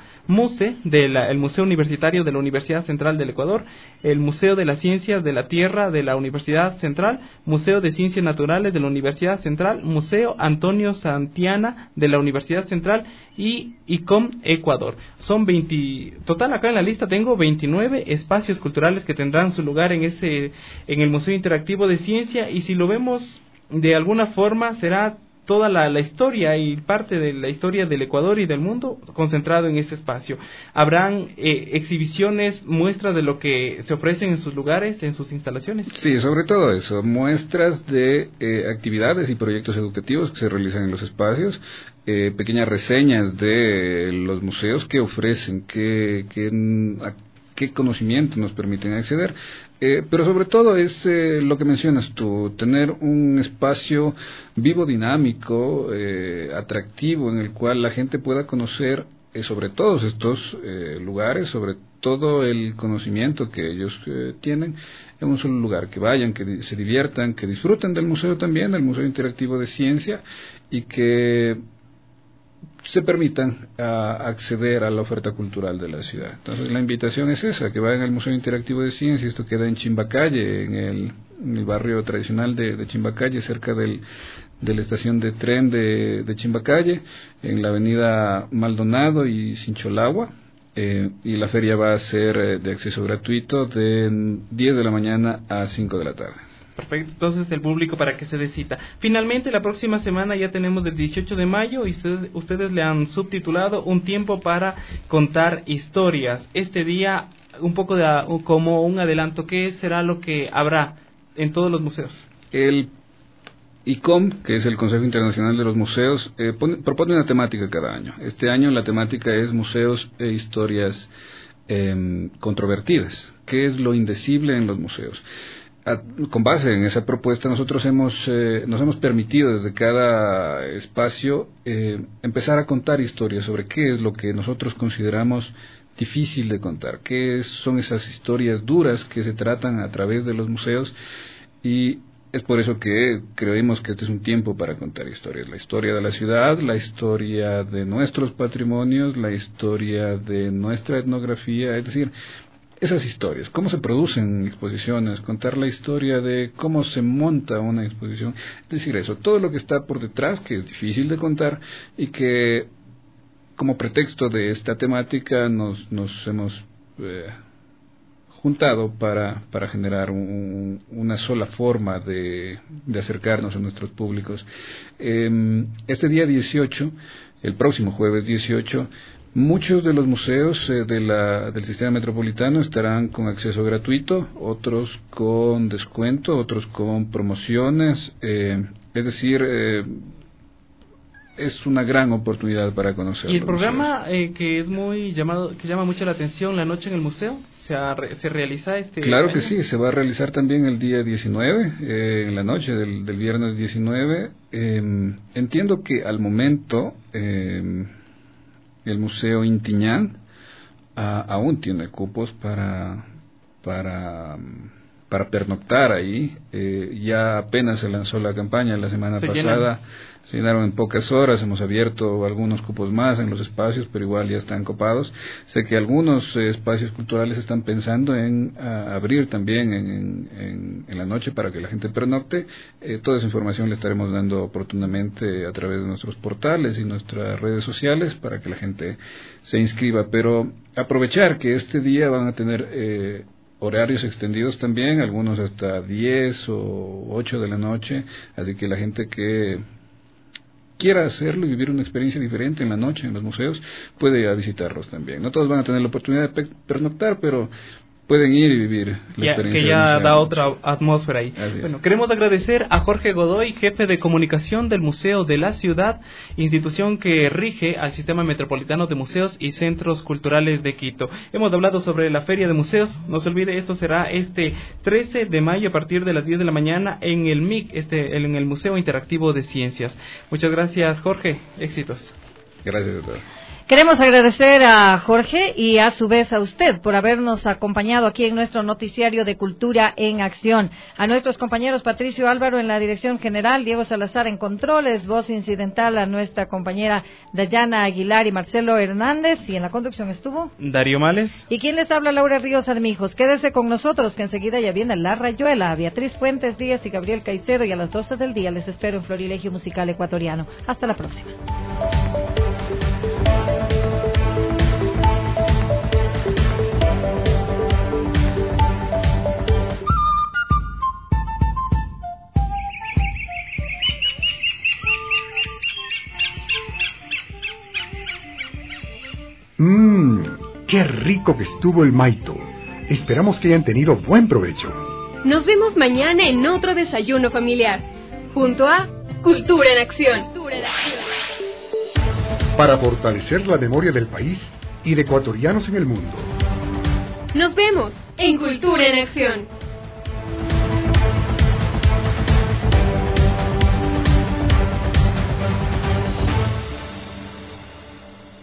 el Museo Universitario de la Universidad Central del Ecuador, el Museo de las Ciencias de la Tierra de la Universidad Central, Museo de Ciencias Naturales de la Universidad Central, Museo Antonio Santiana de la Universidad Central y ICOM Ecuador. Son 20, total acá en la lista tengo 29 espacios culturales que tendrán su lugar en el Museo Interactivo de Ciencia y si lo vemos de alguna forma será toda la historia y parte de la historia del Ecuador y del mundo concentrado en ese espacio. Habrán exhibiciones, muestras de lo que se ofrecen en sus lugares, en sus instalaciones. Sí, sobre todo eso, muestras de actividades y proyectos educativos que se realizan en los espacios, pequeñas reseñas de los museos que ofrecen, qué conocimiento nos permiten acceder, pero sobre todo es lo que mencionas tú, tener un espacio vivo, dinámico, atractivo, en el cual la gente pueda conocer sobre todos estos lugares, sobre todo el conocimiento que ellos tienen en un solo lugar, que vayan, que se diviertan, que disfruten del museo también, del Museo Interactivo de Ciencia, y que se permitan acceder a la oferta cultural de la ciudad. Entonces la invitación es esa, que vayan al Museo Interactivo de Ciencia. Esto queda en Chimbacalle, en el barrio tradicional de Chimbacalle, cerca de la estación de tren de Chimbacalle, en la avenida Maldonado y Sincholagua, y la feria va a ser de acceso gratuito de 10 de la mañana a 5 de la tarde. Perfecto, entonces el público para que se dé cita. Finalmente, la próxima semana ya tenemos el 18 de mayo y ustedes le han subtitulado Un tiempo para contar historias. Este día, un poco como un adelanto, ¿qué será lo que habrá en todos los museos? El ICOM, que es el Consejo Internacional de los Museos, propone una temática cada año. Este año la temática es museos e historias controvertidas. ¿Qué es lo indecible en los museos? Con base en esa propuesta nosotros nos hemos permitido desde cada espacio empezar a contar historias sobre qué es lo que nosotros consideramos difícil de contar, qué son esas historias duras que se tratan a través de los museos, y es por eso que creemos que este es un tiempo para contar historias, la historia de la ciudad, la historia de nuestros patrimonios, la historia de nuestra etnografía, es decir, esas historias, cómo se producen exposiciones, contar la historia de cómo se monta una exposición, es decir, eso, todo lo que está por detrás, que es difícil de contar y que como pretexto de esta temática nos hemos juntado para generar una sola forma de acercarnos a nuestros públicos. Este día 18, el próximo jueves 18, muchos de los museos del sistema metropolitano estarán con acceso gratuito, otros con descuento, otros con promociones, es decir, es una gran oportunidad para conocer. ¿Y el programa que es que llama mucho la atención, La Noche en el Museo, se realiza Claro año? Que sí, se va a realizar también el día 19, en la noche del viernes 19. Entiendo que al momento el Museo Intiñán aún tiene cupos para pernoctar ahí. Ya apenas se lanzó la campaña la semana pasada, se llenaron en pocas horas, hemos abierto algunos cupos más en los espacios, pero igual ya están copados. Sé que algunos espacios culturales están pensando en abrir también en la noche para que la gente pernocte. Toda esa información le estaremos dando oportunamente a través de nuestros portales y nuestras redes sociales para que la gente se inscriba, pero aprovechar que este día van a tener horarios extendidos también, algunos hasta 10 o 8 de la noche, así que la gente que quiera hacerlo y vivir una experiencia diferente en la noche en los museos puede ir a visitarlos también. No todos van a tener la oportunidad de pernoctar, pero pueden ir y vivir la experiencia. Que ya da otra atmósfera ahí. Bueno, queremos agradecer a Jorge Godoy, jefe de comunicación del Museo de la Ciudad, institución que rige al Sistema Metropolitano de Museos y Centros Culturales de Quito. Hemos hablado sobre la Feria de Museos. No se olvide, esto será este 13 de mayo a partir de las 10 de la mañana en el MIC, en el Museo Interactivo de Ciencias. Muchas gracias, Jorge. Éxitos. Gracias, doctor. Queremos agradecer a Jorge y a su vez a usted por habernos acompañado aquí en nuestro noticiario de Cultura en Acción. A nuestros compañeros Patricio Álvaro en la dirección general, Diego Salazar en controles, voz incidental a nuestra compañera Dayana Aguilar y Marcelo Hernández, y en la conducción estuvo Darío Males. ¿Y quién les habla? Laura Ríos Armijos. Quédese con nosotros que enseguida ya viene La Rayuela, Beatriz Fuentes Díaz y Gabriel Caicedo, y a las 12 del día les espero en Florilegio Musical Ecuatoriano. Hasta la próxima. ¡Qué rico que estuvo el maito! Esperamos que hayan tenido buen provecho. Nos vemos mañana en otro desayuno familiar, junto a Cultura en Acción. Para fortalecer la memoria del país y de ecuatorianos en el mundo. Nos vemos en Cultura en Acción.